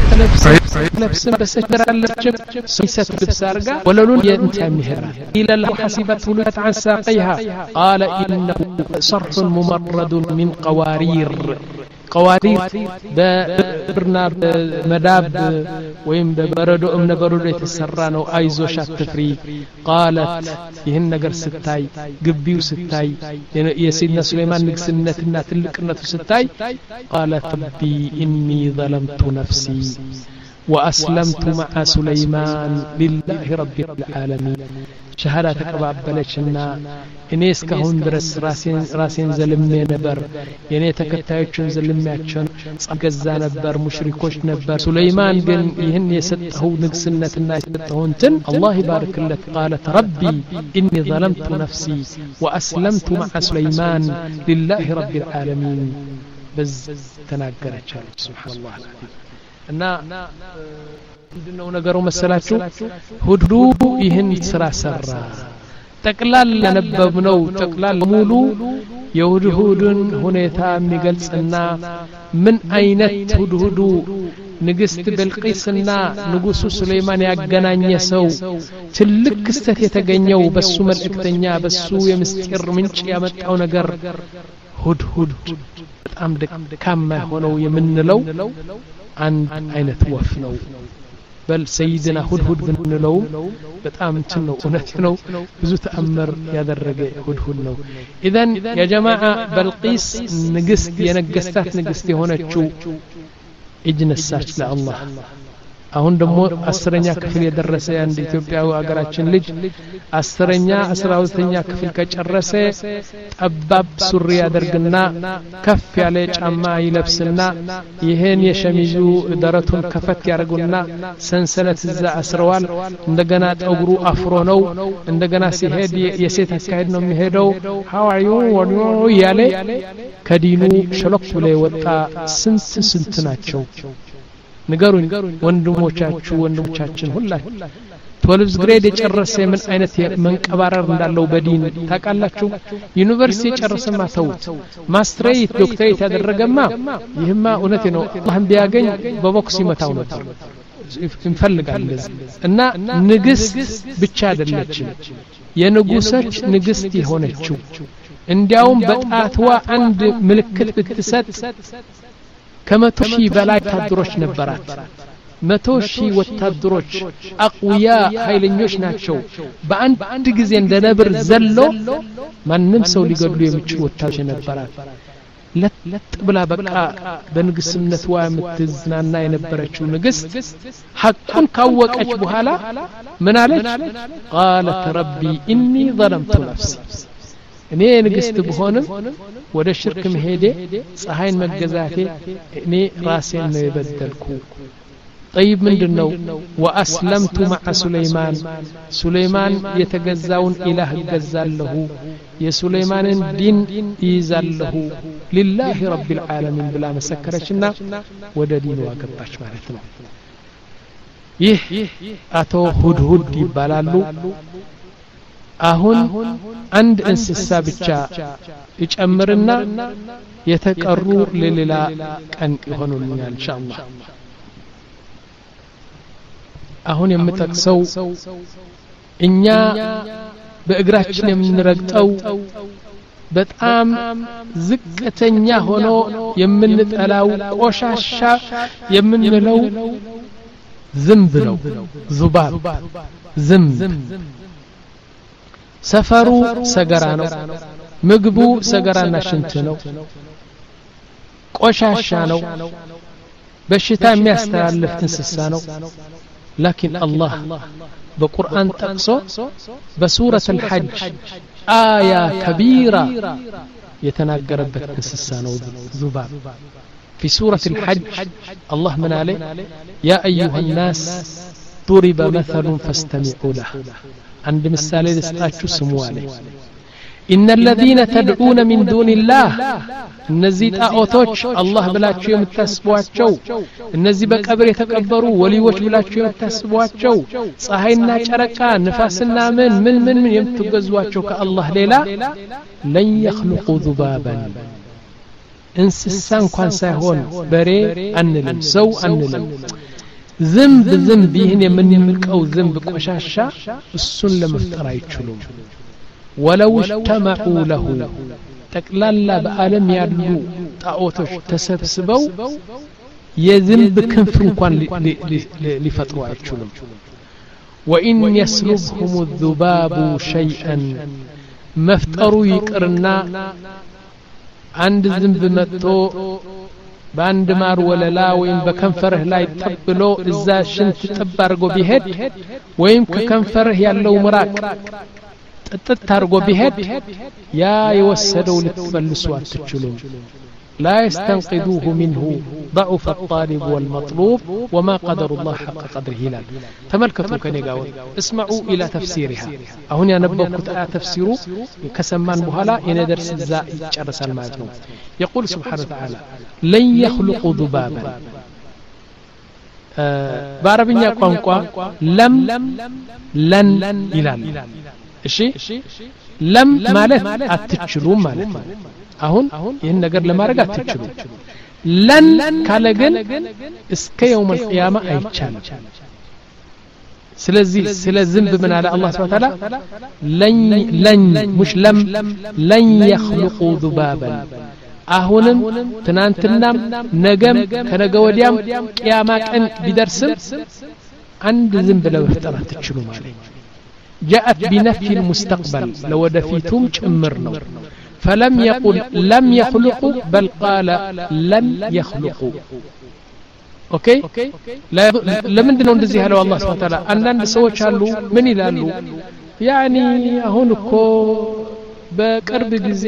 لبس بس ترى لبس سيست بسارقة ولا لون ينتهي مهرة إلى الله حسبته لت عن ساقيها قال إنه صرح ممرد من قوارير قوارير برنا مداب وين ببردو أم نبردو يتسرانو أيزو شاتفري قالت يهن نجر ستاي قبيو ستاي يا سيدنا سليمان نقسنتنا تلقنة ستاي قالت ربي إني ظلمت نفسي وأسلمت مع سليمان لله رب العالمين شهادة تقبلتنا إنيس كهون درس راسين راسين زلمي نبر يعني تكتايتشون زلمياتشون صقزا نبر مشركوش نبر سليمان بن يهن يسته نقسنة الناس يستهونتن الله يبارك لك قالت ربي إني ظلمت نفسي وأسلمت مع سليمان لله رب العالمين بز تناقرت سبحان الله العظيم እና ምንድነው ነገሩ መሰላችሁ ሁዱ ይህን ስራ ሰራ ጠቅላላ ያነበብነው ጠቅላላ ሙሉ የሁዱን ሁኔታ የሚገልጽና ምን አይነት ሁዱ ንግስት በልቂስና ንጉሱ ሱለይማን ያገናኘ ሰው ትልቅ ክስተት የተገኘው በሱ መልእክተኛ በሱ የምስጢር ምንጭ ያመጣው ነገር ሁድ በጣም ደካማ ሆነው የምንለው አንድ አይነት ወፍ ነው بل سيدنا هدهد بنلو በጣም እንትን ነው እውነት ነው ብዙ ተአምር ያደረገ ሁድሁድ ነው ኢዘን ያ ጀማዓ በልቂስ ንግስት የነገስታት ንግስት የሆነችው እጅነሳች ለአላህ አሁን ደግሞ አስረኛ ክፍል የደረሰ አንድ ኢትዮጵያዊ አገራችን ልጅ አስረኛ አስራ ሁለተኛ ክፍል ከጨረሰ ጠባብ ሱሪ ያደርግና ከፍ ያለ ጫማ ይለብስና ይሄን የሸሚዙ ደረቱን ከፈት ያደርጉና ሰንሰለት እዛ አስረዋል እንደገና ጠጉሩ አፍሮ ነው እንደገና ሲሄድ የሴት አካሄድ ነው የሚሄደው how are you what you ያለ ከዲኑ ሸለቅ ብለ ወጣ ስንት ስንት ናቸው ንገሩኝ ወንድሞቻችሁ ወንድሞቻችን ሁላችሁ twelfth grade የጨረሰ ምን አይነት መንቀባረር እንዳለው በዲን ታውቃላችሁ ዩኒቨርሲቲ የጨረሰማ ተውት ማስትሬት ዶክተሬት ያደረገማ ይህማ እውነቴ ነው አላህን ቢያገኝ በቦክስ ይመታው ነበር እንፈልጋለን እና ንግስት ብቻ አይደለችም የንጉሶች ንግስት የሆነችው እንዲያውም በጣትዋ አንድ ምልክት ብትሰጥ ከመቶ ሺህ በላይ ወታደሮች ነበራት መቶ ሺህ ወታደሮች አቅውያ ኃይለኞች ናቸው በአንድ ጊዜ እንደነብር ዘሎ ማንንም ሰው ሊገድሉ የሚችሉ ወታደሮች ነበራት ለጥ ብላ በቃ በንግስነቷ የምትዝናና የነበረችው ንግስት ሐቁን ካወቀች በኋላ ምን አለች قالت ربي اني ظلمت نفسي እኔ ንግስት ብሆንም ወደ ሽርክ መሄዴ ፀሐይን መገዛቴ እኔ ራሴን ነው የበደልኩ طيب ምንድነው واسلمت مع سليمان سليمان የተገዛውን ኢላህ ገዛለሁ የሱለይማንን ዲን ይዛለሁ لله رب العالمين ብላ መሰከረችና ወደ ዲኑ አገባች ማለት ነው ይህ አቶ ሁድሁድ ይባላሉ አሁን አንድ እንስሳ ብቻ ይጨምርና የተቀሩ ለሌላ ቀን ይሆኑልኛል ኢንሻአላህ አሁን የምጠቅሰው እኛ በእግራችን የምንረግጠው በጣም ዝቅተኛ ሆኖ የምንጠላው ቆሻሻ የምንለው ዝንብ ነው ዙባብ ዝንብ ሰፈሩ ሰገራ ነው ምግቡ ሰገራና ሽንት ነው ቆሻሻ ነው በሽታ የሚያስተላልፍ እንስሳ ነው لكن الله بقرآن تقصو بسورة الحج آية كبيرة يتناقربت انسسا نو ذباب في سورة الحج الله من عليه يا أيها الناس ضرب مثل فاستمعوا له عند مثالي لستاتشو سموالي إن الذين تدعون من دون الله النزيد آوتوش الله بلاتشو يمتسبواتشو النزيد بكبر يتكبروا وليوش بلاتشو يمتسبواتشو صحينا شركا نفاسنا من من من من يمتقزواتشو كالله ليلا لن يخلقوا ذبابا انسسان كوان سيهون بري أنلم سو أنلم ذنب ذنب يهن من يملك أو ذنب قشاشا السن لمفترى يتشلون ولو اجتمعوا له تقلالا بألم يعلو طاوتوش تسبسبوا يذنب كنف انكوان لفتروا يتشلون وإن يسلبهم الذباب شيئا مفتروا يقرنا عند ذنب متو باند مار ولا لا وين بكنفره لا يتبلو اذا شنت تبارغو بيهد وين ككنفره يالو مراق تتارغو بيهد يا يوسدوا لتفلسوا تچلو لا يستنقذوه منه ضعف الطالب والمطلوب وما قدر الله حق قدره لا تملكتوا كنيغاو اسمعوا الى تفسيرها اهون ينبوكت آية تفسيرو كسمان بهلا يندرس الزاء يጨርሳል ማለት ነው يقول سبحانه وتعالى لن يخلقوا ذبابا بعربኛ ቋንቋ ለም ለን ይላል እሺ ለም ማለት አትችሉም ማለት ነው አሁን ይሄን ነገር ለማድረግ አትችሉ ለን ካለ ግን እስከ يوم القيامه አይቻልም ስለዚህ ስለ ዝንብ ምን አለ አላህ Subhanahu Wa Ta'ala ለን ለን مش ለም ለን يخلقوا ذبابا አሁንም ትናንትናም ነገም ከነገ ወዲያም ቂያማ ቀን ቢደርስም عند ذنب لو افترت تشلو عليه جاءت بنفي المستقبل لو دفيتم تمرنا فلم يقل لم يخلقوا بل قال لن يخلقوا اوكي لا لمن دنو እንደዚህ ያለው አላህ Subhanahu Wa Ta'ala አንዳንድ ሰዎች አሉ ምን ይላሉ يعني አሁን እኮ በቅርብ ጊዜ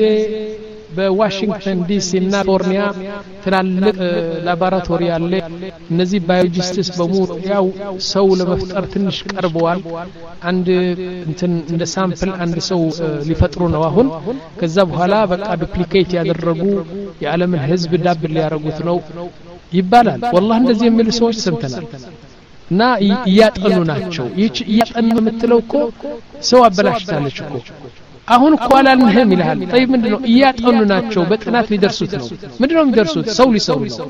በዋሽንግተን ዲሲ እና ካሊፎርኒያ ትላልቅ ላቦራቶሪ አለ እነዚህ ባዮሎጂስትስ በሙሉ ያው ሰው ለመፍጠር ትንሽ ቀርበዋል አንድ እንትን እንደ ሳምፕል አንድ ሰው ሊፈጥሩ ነው አሁን ከዛ በኋላ በቃ ዱፕሊኬት ያደረጉ የዓለምን ህዝብ ዳብል ሊያረጉት ነው ይባላል والله እንደዚህ የሚሉ ሰዎች ሰምተናል እና ያጠኑ ናቸው ይች ያጠኑ የምትለው እኮ ሰው አበላሽታለች እኮ አሁን እኮ አላልንህም ይላል طيب ምንድነው ያጠኑ ናቸው በጥናት ሊደርሱት ነው ምንድነው የሚደርሱት ሰው ሊሰሩ ነው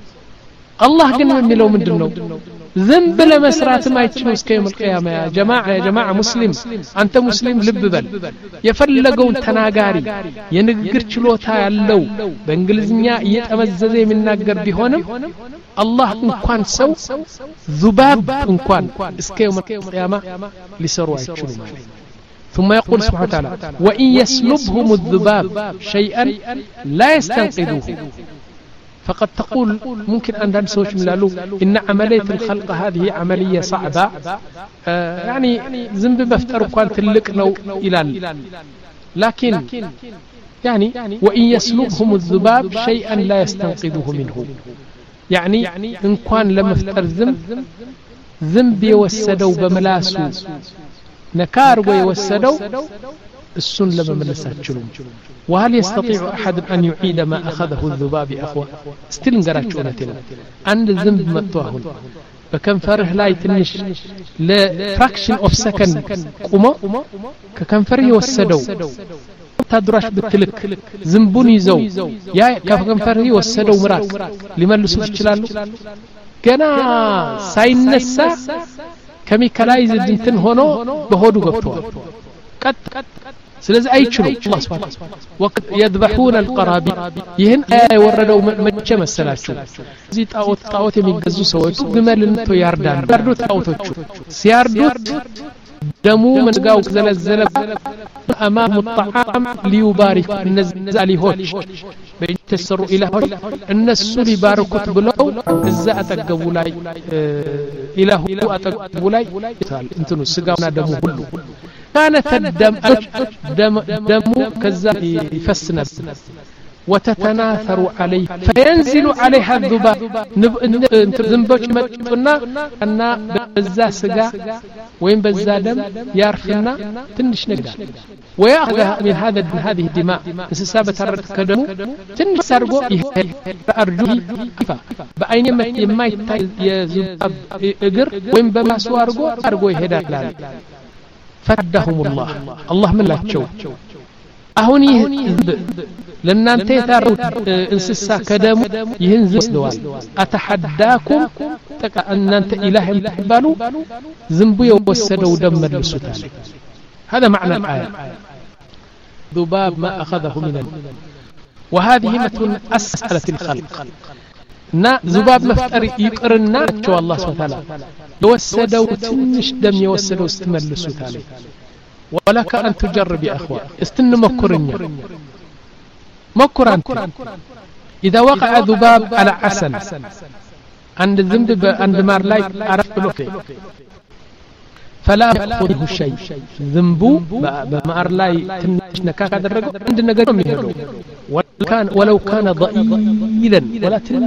አላህ ግን የሚለው ምንድነው ذنب ለመስራት ማይችሉ እስከ يوم القيامه يا جماعه يا جماعه مسلم አንተ ሙስሊም ልብ በል የፈለገውን ተናጋሪ የንግግር ችሎታ ያለው በእንግሊዝኛ እየተመዘዘ የሚናገር ቢሆንም አላህ እንኳን ሰው ذباب እንኳን እስከ يوم القيامه ሊሰሩ አይችሉም ማለት ثم يقول سبحانه وتعالى وإن يسلبهم الذباب شيئا لا يستنقذوه فقد تقول ممكن أن نسوش ملالو إن عملية الخلق هذه عملية صعبة آه يعني ذنب بفتر كان تلك لو إلى لكن يعني وإن يسلبهم الذباب شيئا لا يستنقذوه منه يعني إن كان لم يفتر ذنب ذنب يوسدوا بملاسو نكار ويوسدوا السن لما ملساتشلون وهل يستطيع أحد أن يعيد ما أخذه الذباب أخوة ستيل نقرأتشونتنا عند الذنب متوهن فكم فرح لا يتنش لفراكشن اوف سكند قوما ككم فرح يوسدوا تدرش بالتلك ذنبون يزو يا كم فرح يوسدوا مراك لمن لسوش تشلالو كنا ساينسا كميكالايز دنتن هونو بهودو غفتوا قد ስለዚህ አይችሉም አላህ Subhanahu ወቅት يذبحون القرابي ይህን ያወረደው መቼ መሰላችሁ እዚህ ጣዖት ጣዖት የሚገዙ ሰዎች ግመልንቶ ያርዳሉ ያርዱ ጣዖቶቹ ሲያርዱት ደሙ መንጋው ዘለዘለ امام الطعام ليبارك النزل ሊሆች በተሰሩ ኢላሆች እነሱ ሊባርኩት ብለው እዛ አጠገቡ ላይ ኢላሁ አጠገቡ ላይ ይታል እንትኑ ስጋውና ደሙ ሁሉ كانت الدم دم دم كذا يفسنا وتتناثر عليه فينزل عليها الذباب ذنبوش متنا أن بزا سجا وين بزا دم يعرفنا تنش نقدر ويأخذها من هذا من هذه الدماء سسابة الرد كدمو تنش سرقو أرجوه كيفا بأين يما يذباب إجر وين بما سوارقو أرجو يهدا لان فدهم الله الله من لا تشوف أهوني لأن أنت ترى إنسسا كدم ينزل دوال أتحداكم تك أن أنت إله البالو ذنبي وسدوا دم السودان هذا معنى الآية ذباب ما أخذه من وهذه مثل أسئلة الخلق نا ذباب مفتر يقرنا شو الله سبحانه وتعالى يوسدوا تنش دم يوسدوا استملسوا تالي ولك أن تجرب يا أخوة استن مكرنيا مكر أنت إذا وقع ذباب على عسل عند الذنب عند مارلاي عرف بلوكي فلا يأخذه شيء ذنبو بمارلاي تنش نكاك درجة عند نجرم يهرو ولكان ولو كان ضئيلا ولا تن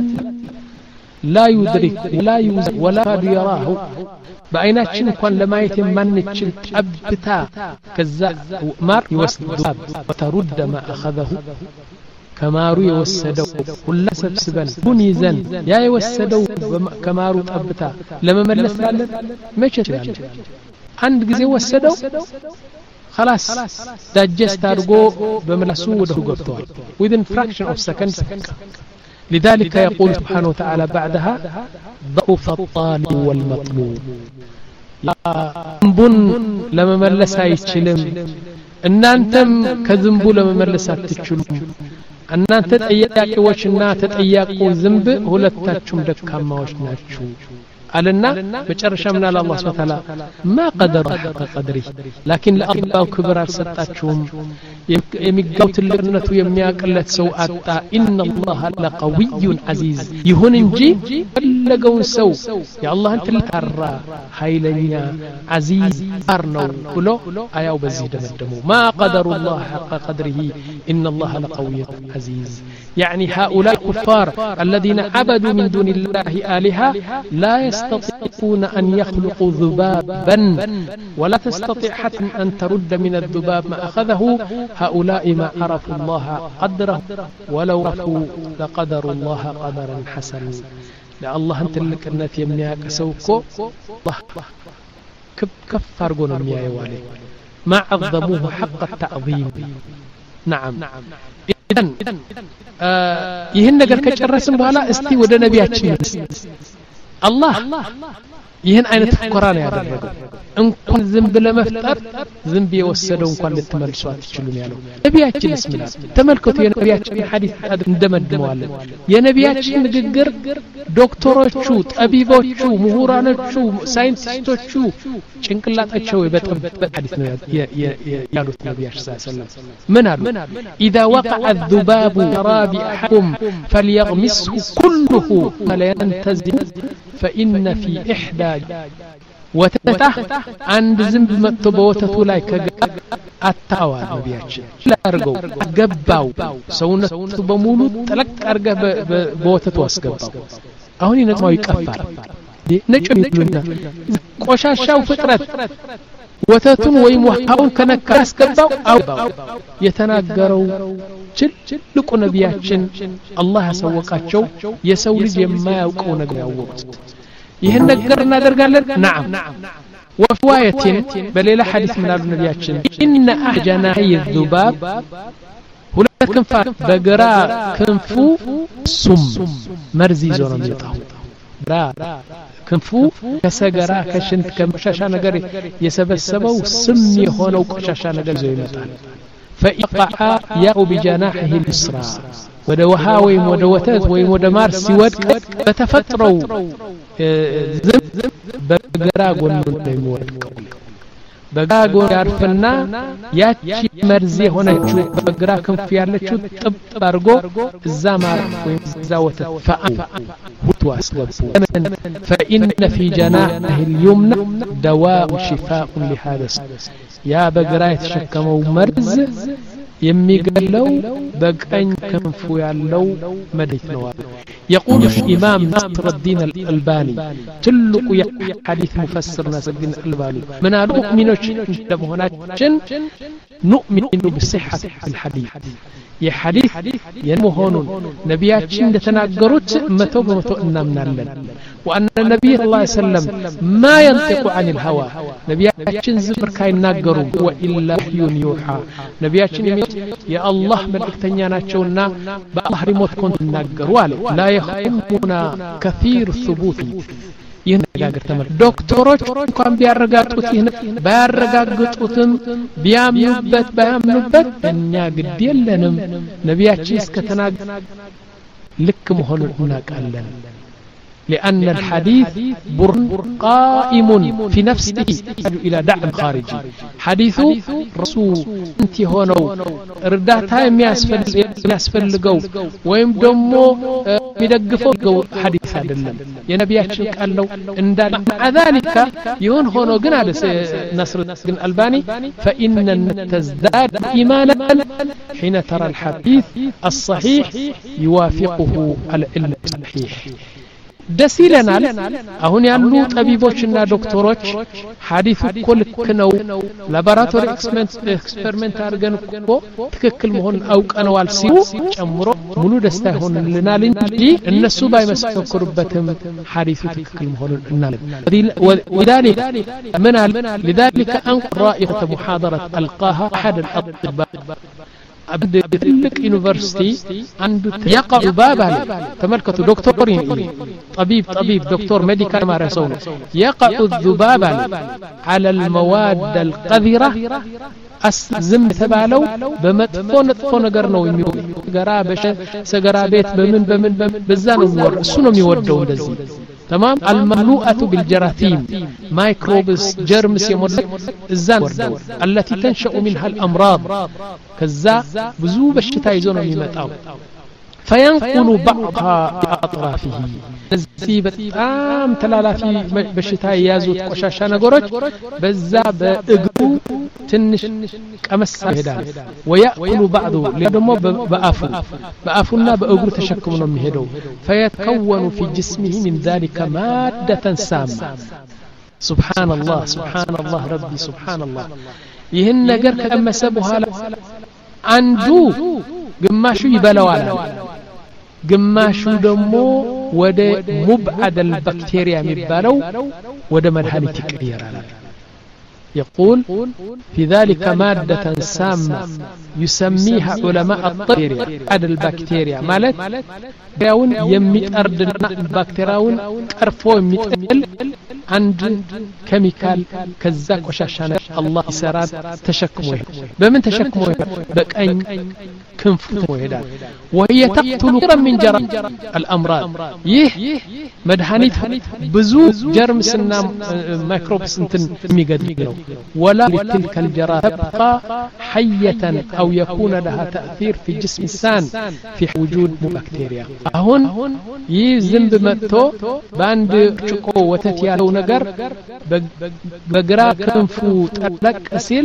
لا يدرك ولا يوزن ولا يراه بعيناتشن كان لما يتمنتشن أبتا كذا مار يوسد وترد ما أخذه كمارو يوسدوا كل سبسبا بنيزن يا يوسدوا كمارو أبتا لما ملس لالن ما يشتغل عند جزء يوسدوا خلاص داجست أرجو بملسو وده قفتوه within fraction of seconds لذلك يقول سبحانه وتعالى بعدها ضعف الطالب والمطلوب ذنبون لما ملسا يتشلم ان انتم كذنبو لما ملسا تتشلم ان انت تطياقي وشنا تطياقو ذنب ሁለታችሁም ደካማዎች ናችሁ قالنا መጨረሻ ምን አለ አላህ Subhanahu Wa Ta'ala ما قدر حق قدره لكن ለአላሁ ክብር አልሰጣችሁም የሚጋው ትልቅነቱ የሚያቀለት ሰው አጣ ان الله لقوي عزيز ይሁን እንጂ ፈለገውን ሰው የአላህን ትልቅራ ኃይለኛ عزيز አርነው ብሎ አያው በዚህ ደመደሙ ما قدر الله حق قدره ان الله لقوي عزيز يعني هؤلاء الكفار الذين عبدوا من دون الله آلهة لا يستطيعون أن يخلقوا ذبابا ولا تستطيع حتى أن ترد من الذباب ما أخذه هؤلاء ما عرفوا الله قدره ولو رفوا لقدروا الله قدرا حسنا لا الله أنت لك النت يمنيك سوكو الله كفر قولوا يا يوالي ما عظموه حق التعظيم نعم إذن ይህን ነገር ከጨረስን በኋላ እስቲ ወደ ነቢያችን አላህ ይህን አይነት ፍቅራ ነው ያደረገው እንኳን ዝንብ ለመፍጠር ዝንብ የወሰደው እንኳን ልትመልሱ አትችሉም ያለው ነቢያችን እስሚላ ተመልከቱ የነቢያችን ሐዲስ እንደመድመዋለን የነቢያችን ንግግር ዶክተሮቹ ጠቢቦቹ ምሁራኖቹ ሳይንቲስቶቹ ጭንቅላታቸው በጠበጠ ሐዲስ ነው ያሉት ነቢያችን ሰለላሁ ዐለይሂ ወሰለም ምን አሉ اذا وقع الذباب رابع احكم فليغمسه كله ولا ينتزم فان في احدى ወተታ አንድ ዝንብ መጥቶ በወተቱ ላይ ከአጣዋ ነቢያችን ላርገው ገባው ሰውነቱ በሙሉ ጠለቅ አርገ በወተቱ አስገባው አሁን ይነጥማው ይቀፋል ነጭ ይሉና ቆሻሻው ፍጥረት ወተቱን ወይም ውሃውን ከነካ አስገባው አውባው የተናገረው ትልቁ ነቢያችን አላህ ያሳወቃቸው የሰው ልጅ የማያውቀው ነገር ያወቁት ይሄን ነገር እናደርጋለን نعم وفوايه بليله حديث من النبياتين ان احجناي الذباب ሁለት ክንፍ በግራ ክንፉ ሱም መርዝ ይዞ ነው የሚወጣው ብራ ክንፉ ከሰገራ ከሽንት ከመሻሻ ነገር የሰበሰበው ስም የሆነው ቆሻሻ ነገር ይዞ ይመጣል فإقع يأو بجناحه اليسرى ወደ ውሃ ወይም ወደ ወተት ወይም ወደ ማር ሲወድቅ በተፈጥሮው ዝም በግራ ጎን ነው የሚወድቀው በግራ ጎን ያርፍና ያቺ መርዝ የሆነችው በግራ ክንፍ ያለችው ጥብ አድርጎ እዛ ማር ወይም እዛ ወተት ፈአ ሁቱ አስገቡ فإن في جناحه اليمنى دواء شفاء لهذا يا በግራ የተሸከመው መርዝ የሚገለው በቀኝ ክንፉ ያለው መድኃኒት ነው يقول الإمام ناصر الدين الألباني تلق حديث مفسر ناصر الدين الألباني من المؤمنين እንደመሆናችን نؤمن بصحة الحديث የሐዲስ የመሆኑን ነቢያችን እንደተናገሩት መቶ በመቶ እናምናለን وأن النبي صلى الله عليه وسلم ما ينطق عن الهوى ነቢያችን ዝምር ካይናገሩ وإلا وحي يوحى ነቢያችን يا الله መልእክተኛ ናቸውና በአላህ ሪሞት ኮንትናገሩ አለ لا يخمون كثير ثبوت ይህን ነገር ተመልከቱ ዶክተሮች እንኳን ቢያረጋግጡት ይህን ባያረጋግጡትም ቢያምኑበት ባያምኑበት እኛ ግድ የለንም ነቢያችን እስከተናገሩ ልክ መሆኑን እናውቃለን لأن الحديث برن قائم في نفسه إلى دعم خارجي حديث رسول انت هونو رداتها يسفل لقو ويم دمو يدقفو حديث هذا اللم يا نبياتشن قال له مع ذلك يهون هونو قنا نصر الألباني فإن تزداد إيمانا حين ترى الحديث الصحيح يوافقه العلم الصحيح ደስ ይለናል አሁን ያሉ ጠቢቦችና ዶክተሮች ሐዲሱ ኮልክ ነው ላቦራቶሪ ኤክስፐሪመንት አድርገን እኮ ትክክል መሆኑን አውቀነዋል ሲሉ ጨምሮ ሙሉ ደስታ ይሆንልናል እንጂ እነሱ ባይመሰክሩበትም ሐዲሱ ትክክል መሆኑን እናለን وذلك من لذلك انقر رائحه محاضره القاها احد الاطباء عبد تلك يونيفرسيتي عنده يقع باب عليه تملكته دكتور طبيب طبيب دكتور ميديكال ما رسول يقع الذباب على المواد القذرة الزم تبعلو بمطفو نطفو ነገር ነው የሚገራ በሸ ሰገራ ቤት በምን በምን በዛ ነው እሱ ነው የሚወደው እንደዚህ تمام المملوءة بالجراثيم مايكروبس جرمس يملك الزان وردو التي تنشأ منها الأمراض كذا بزو بشتا يزون ميمتاو فينقل بعضها بأطرافه نزي بتام تلالا في بشتا يازوت قشاشا نغورج بزا بأقرو تنش كمس هدان ويأكل بعضه لدمو بأفو بأفونا بأقرو تشكمنا مهدو فيتكون في جسمه من ذلك مادة سامة سبحان الله سبحان الله ربي سبحان الله يهن نجر كأمسبها عنده قماشو يبلوانا قماشو دمو ود مبعد البكتيريا مبالو ود مدهني تكيرانا يقول في ذلك مادة سامة يسميها علماء الطيريا عد البكتيريا مالت بياون يميت أردنا البكتيراون كرفو يميتقل عند كيميكال كذاك وشاشانا الله يسرات تشكمه بمن تشكمه بقين كنفته هدا وهي تقتل كثيرا من جرى الأمراض يه مدهنيت بزو جرمسنا ميكروبس انتن ميقدروا ولا لتلك الجرى تبقى حية أو يكون لها تأثير في جسم الإنسان في وجود بكتيريا هون يزن بمتو باند شكو وتتيالو نجر بقرا كنفو تلك أسيل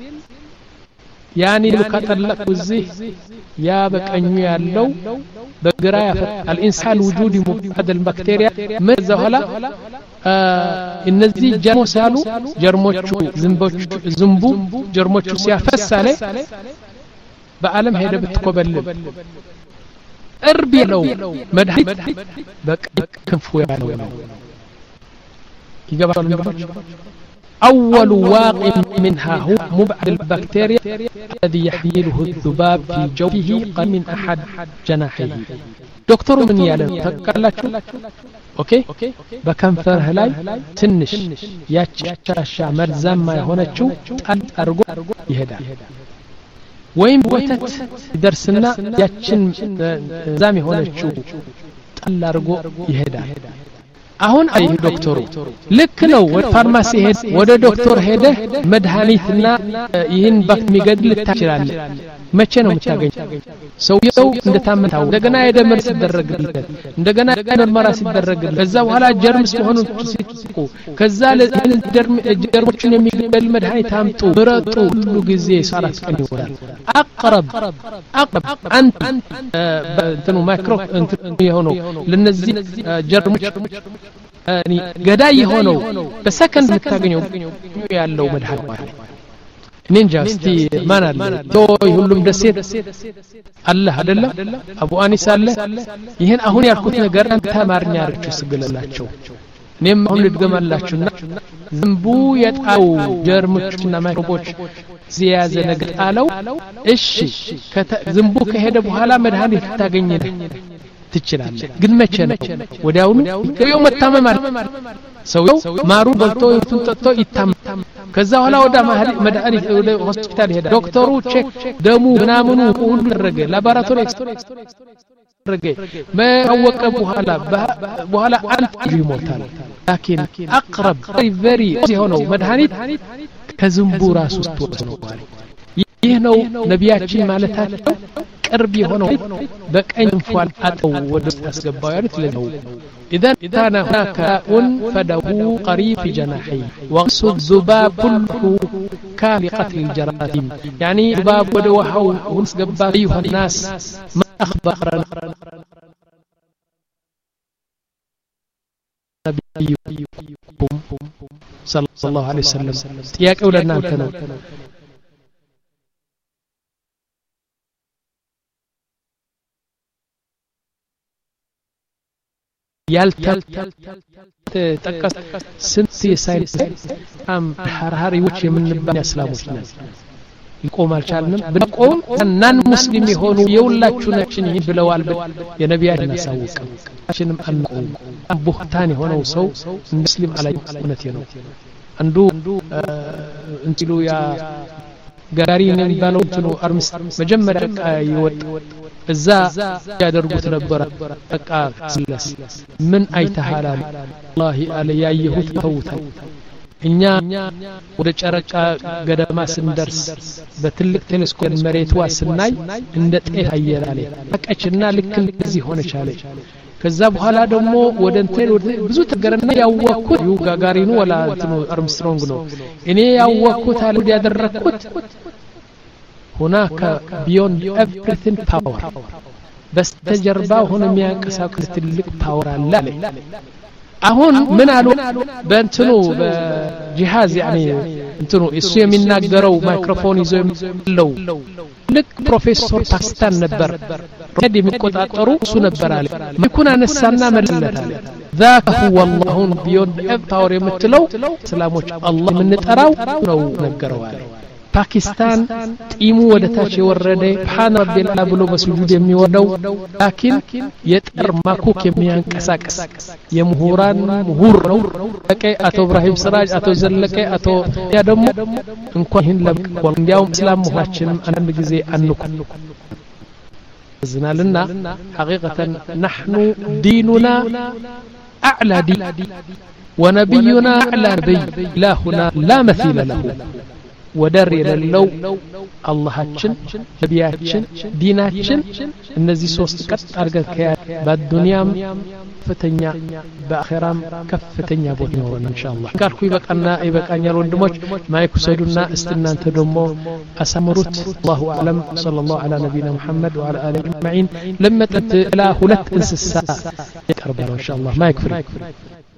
يعني لو كتلك وزيه يا بكأنيو يالو بقرا الإنسان وجود هذا البكتيريا ماذا هلا እነዚህ ጀርሞች ያሉ ጀርሞቹ ዝንቦች ዝንቡ ጀርሞቹ ሲያፈስ አለ በአለም ሄደ ብትኮበልል እርብ ነው መድኃኒት በክንፉ ያለው ነው ይገባል እንደሆነ أول واقع منها هو مبعد البكتيريا الذي يحمله الذباب في جوفه قريب من أحد جناحيه دكتور من يعلم تقلاتشو اوكي بكنفر هلاي تنش ياتشاشا مرزام ما يهونچو طال ارغو يهدا وين بوتت درسنا ياتشن زام يهونچو طال ارغو يهدا አሁን አይ ዶክተሩ ልክ ነው ወደ ፋርማሲ ሄድ ወደ ዶክተር ሄደ መድኃኒትና ይህን ባክ ሚገድል ታችላል መቼ ነው የምታገኝ ሰውየው እንደታመታው እንደገና የደምር ሲደረግለት እንደገና ምርመራ ሲደረግለት ከዛ በኋላ ጀርምስ መሆኑን ሲጥቁ ከዛ ለጀርም ጀርሞችን የሚገድል መድኃኒት አምጡ ምረጡ ሁሉ ጊዜ ሰዓት ቀን ይወራል አቅረብ አቅረብ አንተ እንትኑ ማይክሮ እንትኑ የሆነው ለነዚህ ጀርሞች يعني ገዳይ የሆነው በሰከንድ ልታገኘው ያለው መድኃኒት نينجا استي مان الله توي ሁሉም ደሴት አላህ አይደለም አቡ አኒስ አለ ይሄን አሁን ያልኩት ነገር አንተ ማርኛ አርቹ ስገለላቸው እኔም አሁን ልድገማላችሁና ዝንቡ የጣው ጀርሞችና ማይክሮቦች ዝያዘ ነገር አለው እሺ ዝንቡ ከሄደ በኋላ መድኃኒት ታገኘለ ትችላለህ ግን መቼ ነው ወዲያውኑ ከየው መታመም አይደል ሰውየው ማሩ በልቶ ይቱን ጠጥቶ ይታመም ከዛ በኋላ ወደ መድኃኒት ወደ ሆስፒታል ሄደ ዶክተሩ ቼክ ደሙ ምናምኑ ሁሉ ደረገ ላቦራቶሪ ደረገ ማወቀ በኋላ በኋላ አንተ ይሞታል لكن اقرب very very የሆነው መድኃኒት ከዝንቡ ራስ ውስጥ ወጥቶ ነው ይህ ነው ነቢያችን ማለታቸው ቅርብ የሆነው በቀኝ እንኳን አጠው ወደ አስገባው ያሉት ለነው اذا كان هناك فده قريب في جناحي وغص الذباب كله كان لقتل الجراثيم يعني ذباب ودوحو ونسقبا ايها الناس ما اخبرنا نبيكم صلى الله عليه وسلم ጥያቄው ለእናንተ ነው ያልታል ተጠቀስ ስንት የሳይንስ አም ሐራሪዎች የምንባል እስላሞች ነን ይቆም አልቻልንም ብንቆም እናን ሙስሊም የሆኑ የሁላችሁ ናችን ይሄን ብለዋል የነቢያችን አሳውቀው አንቆም ቡህታን የሆነው ሰው ሙስሊም አላይ እውነት ነው አንዱ እንቲሉ ያ ጋሪ ነው ባለው እንትኑ አርምስ መጀመሪያ ይወጥ እዛ ያደርጉት ነበር በቃ ስለስ ምን አይተሃላል والله አለ ያየሁት ተውታል እኛ ወደ ጨረቃ ገደማ ስንደርስ በትልቅ ቴሌስኮፕ መሬቷ ስናይ እንደ ጤፍ አየራለ በቃችና ልክ እንደዚህ ሆነች አለ ከዛ በኋላ ደግሞ ወደ እንትን ብዙ ተገረና ያወኩት ጋጋሪኑ ወላ እንትኑ አርምስትሮንግ ነው እኔ ያወኩት አለ ያደረኩት هناك beyond everything power በስተጀርባው ሆኖ የሚያንቀሳቅስ ትልቅ ፓወር አለ አሁን ምን አሉ በእንትኑ በጂሃዝ يعني እንትኑ እሱ የሚናገረው ማይክሮፎን ይዞ የሚለው ልክ ፕሮፌሰር ፓኪስታን ነበር ረዲ የሚቆጣጠሩ እሱ ነበር አለ ይኩን አነሳና መለለታል ذاك هو الله beyond every power የምትለው እስላሞች አላህ የምንጠራው ነው ነገረው አለ ፓኪስታን ጢሙ ወደታች የወረደ ሱብሃን ረቢል አላ ብሎ በሱጁድ የሚወርደው ላኪን የጥር ማኩክ የሚያንቀሳቅስ የምሁራን ምሁር ነው በቀይ አቶ ኢብራሂም ስራጅ አቶ ዘለቀ አቶ ያ ደግሞ እንኳን ይህን ለምቆል እንዲያውም እስላም መሆናችንም አንድ ጊዜ አንኩ ዝናልና حقيقة نحن ديننا أعلى دين ونبينا أعلى نبي لا هنا لا مثيل له ወደር የሌለው አላህችን ነቢያችን ዲናችን እነዚህ ሶስት ቀጥ አድርገን በዱንያም ከፍተኛ በአኺራም ከፍተኛ ቦታ ይኖረን ኢንሻአላህ ካልኩ ይበቃና ይበቃኛል ወንድሞች ማይክ ሰዱና እስቲናንተ ደግሞ አሳምሩት አላሁ አለም ሰለላሁ ዐላ ነቢይና መሐመድ ወዐላ አሊሂ አጅማዒን ለመጠት ላ ሁለት እንስሳ ይቀርባል ኢንሻአላህ ማይክ ፍሪ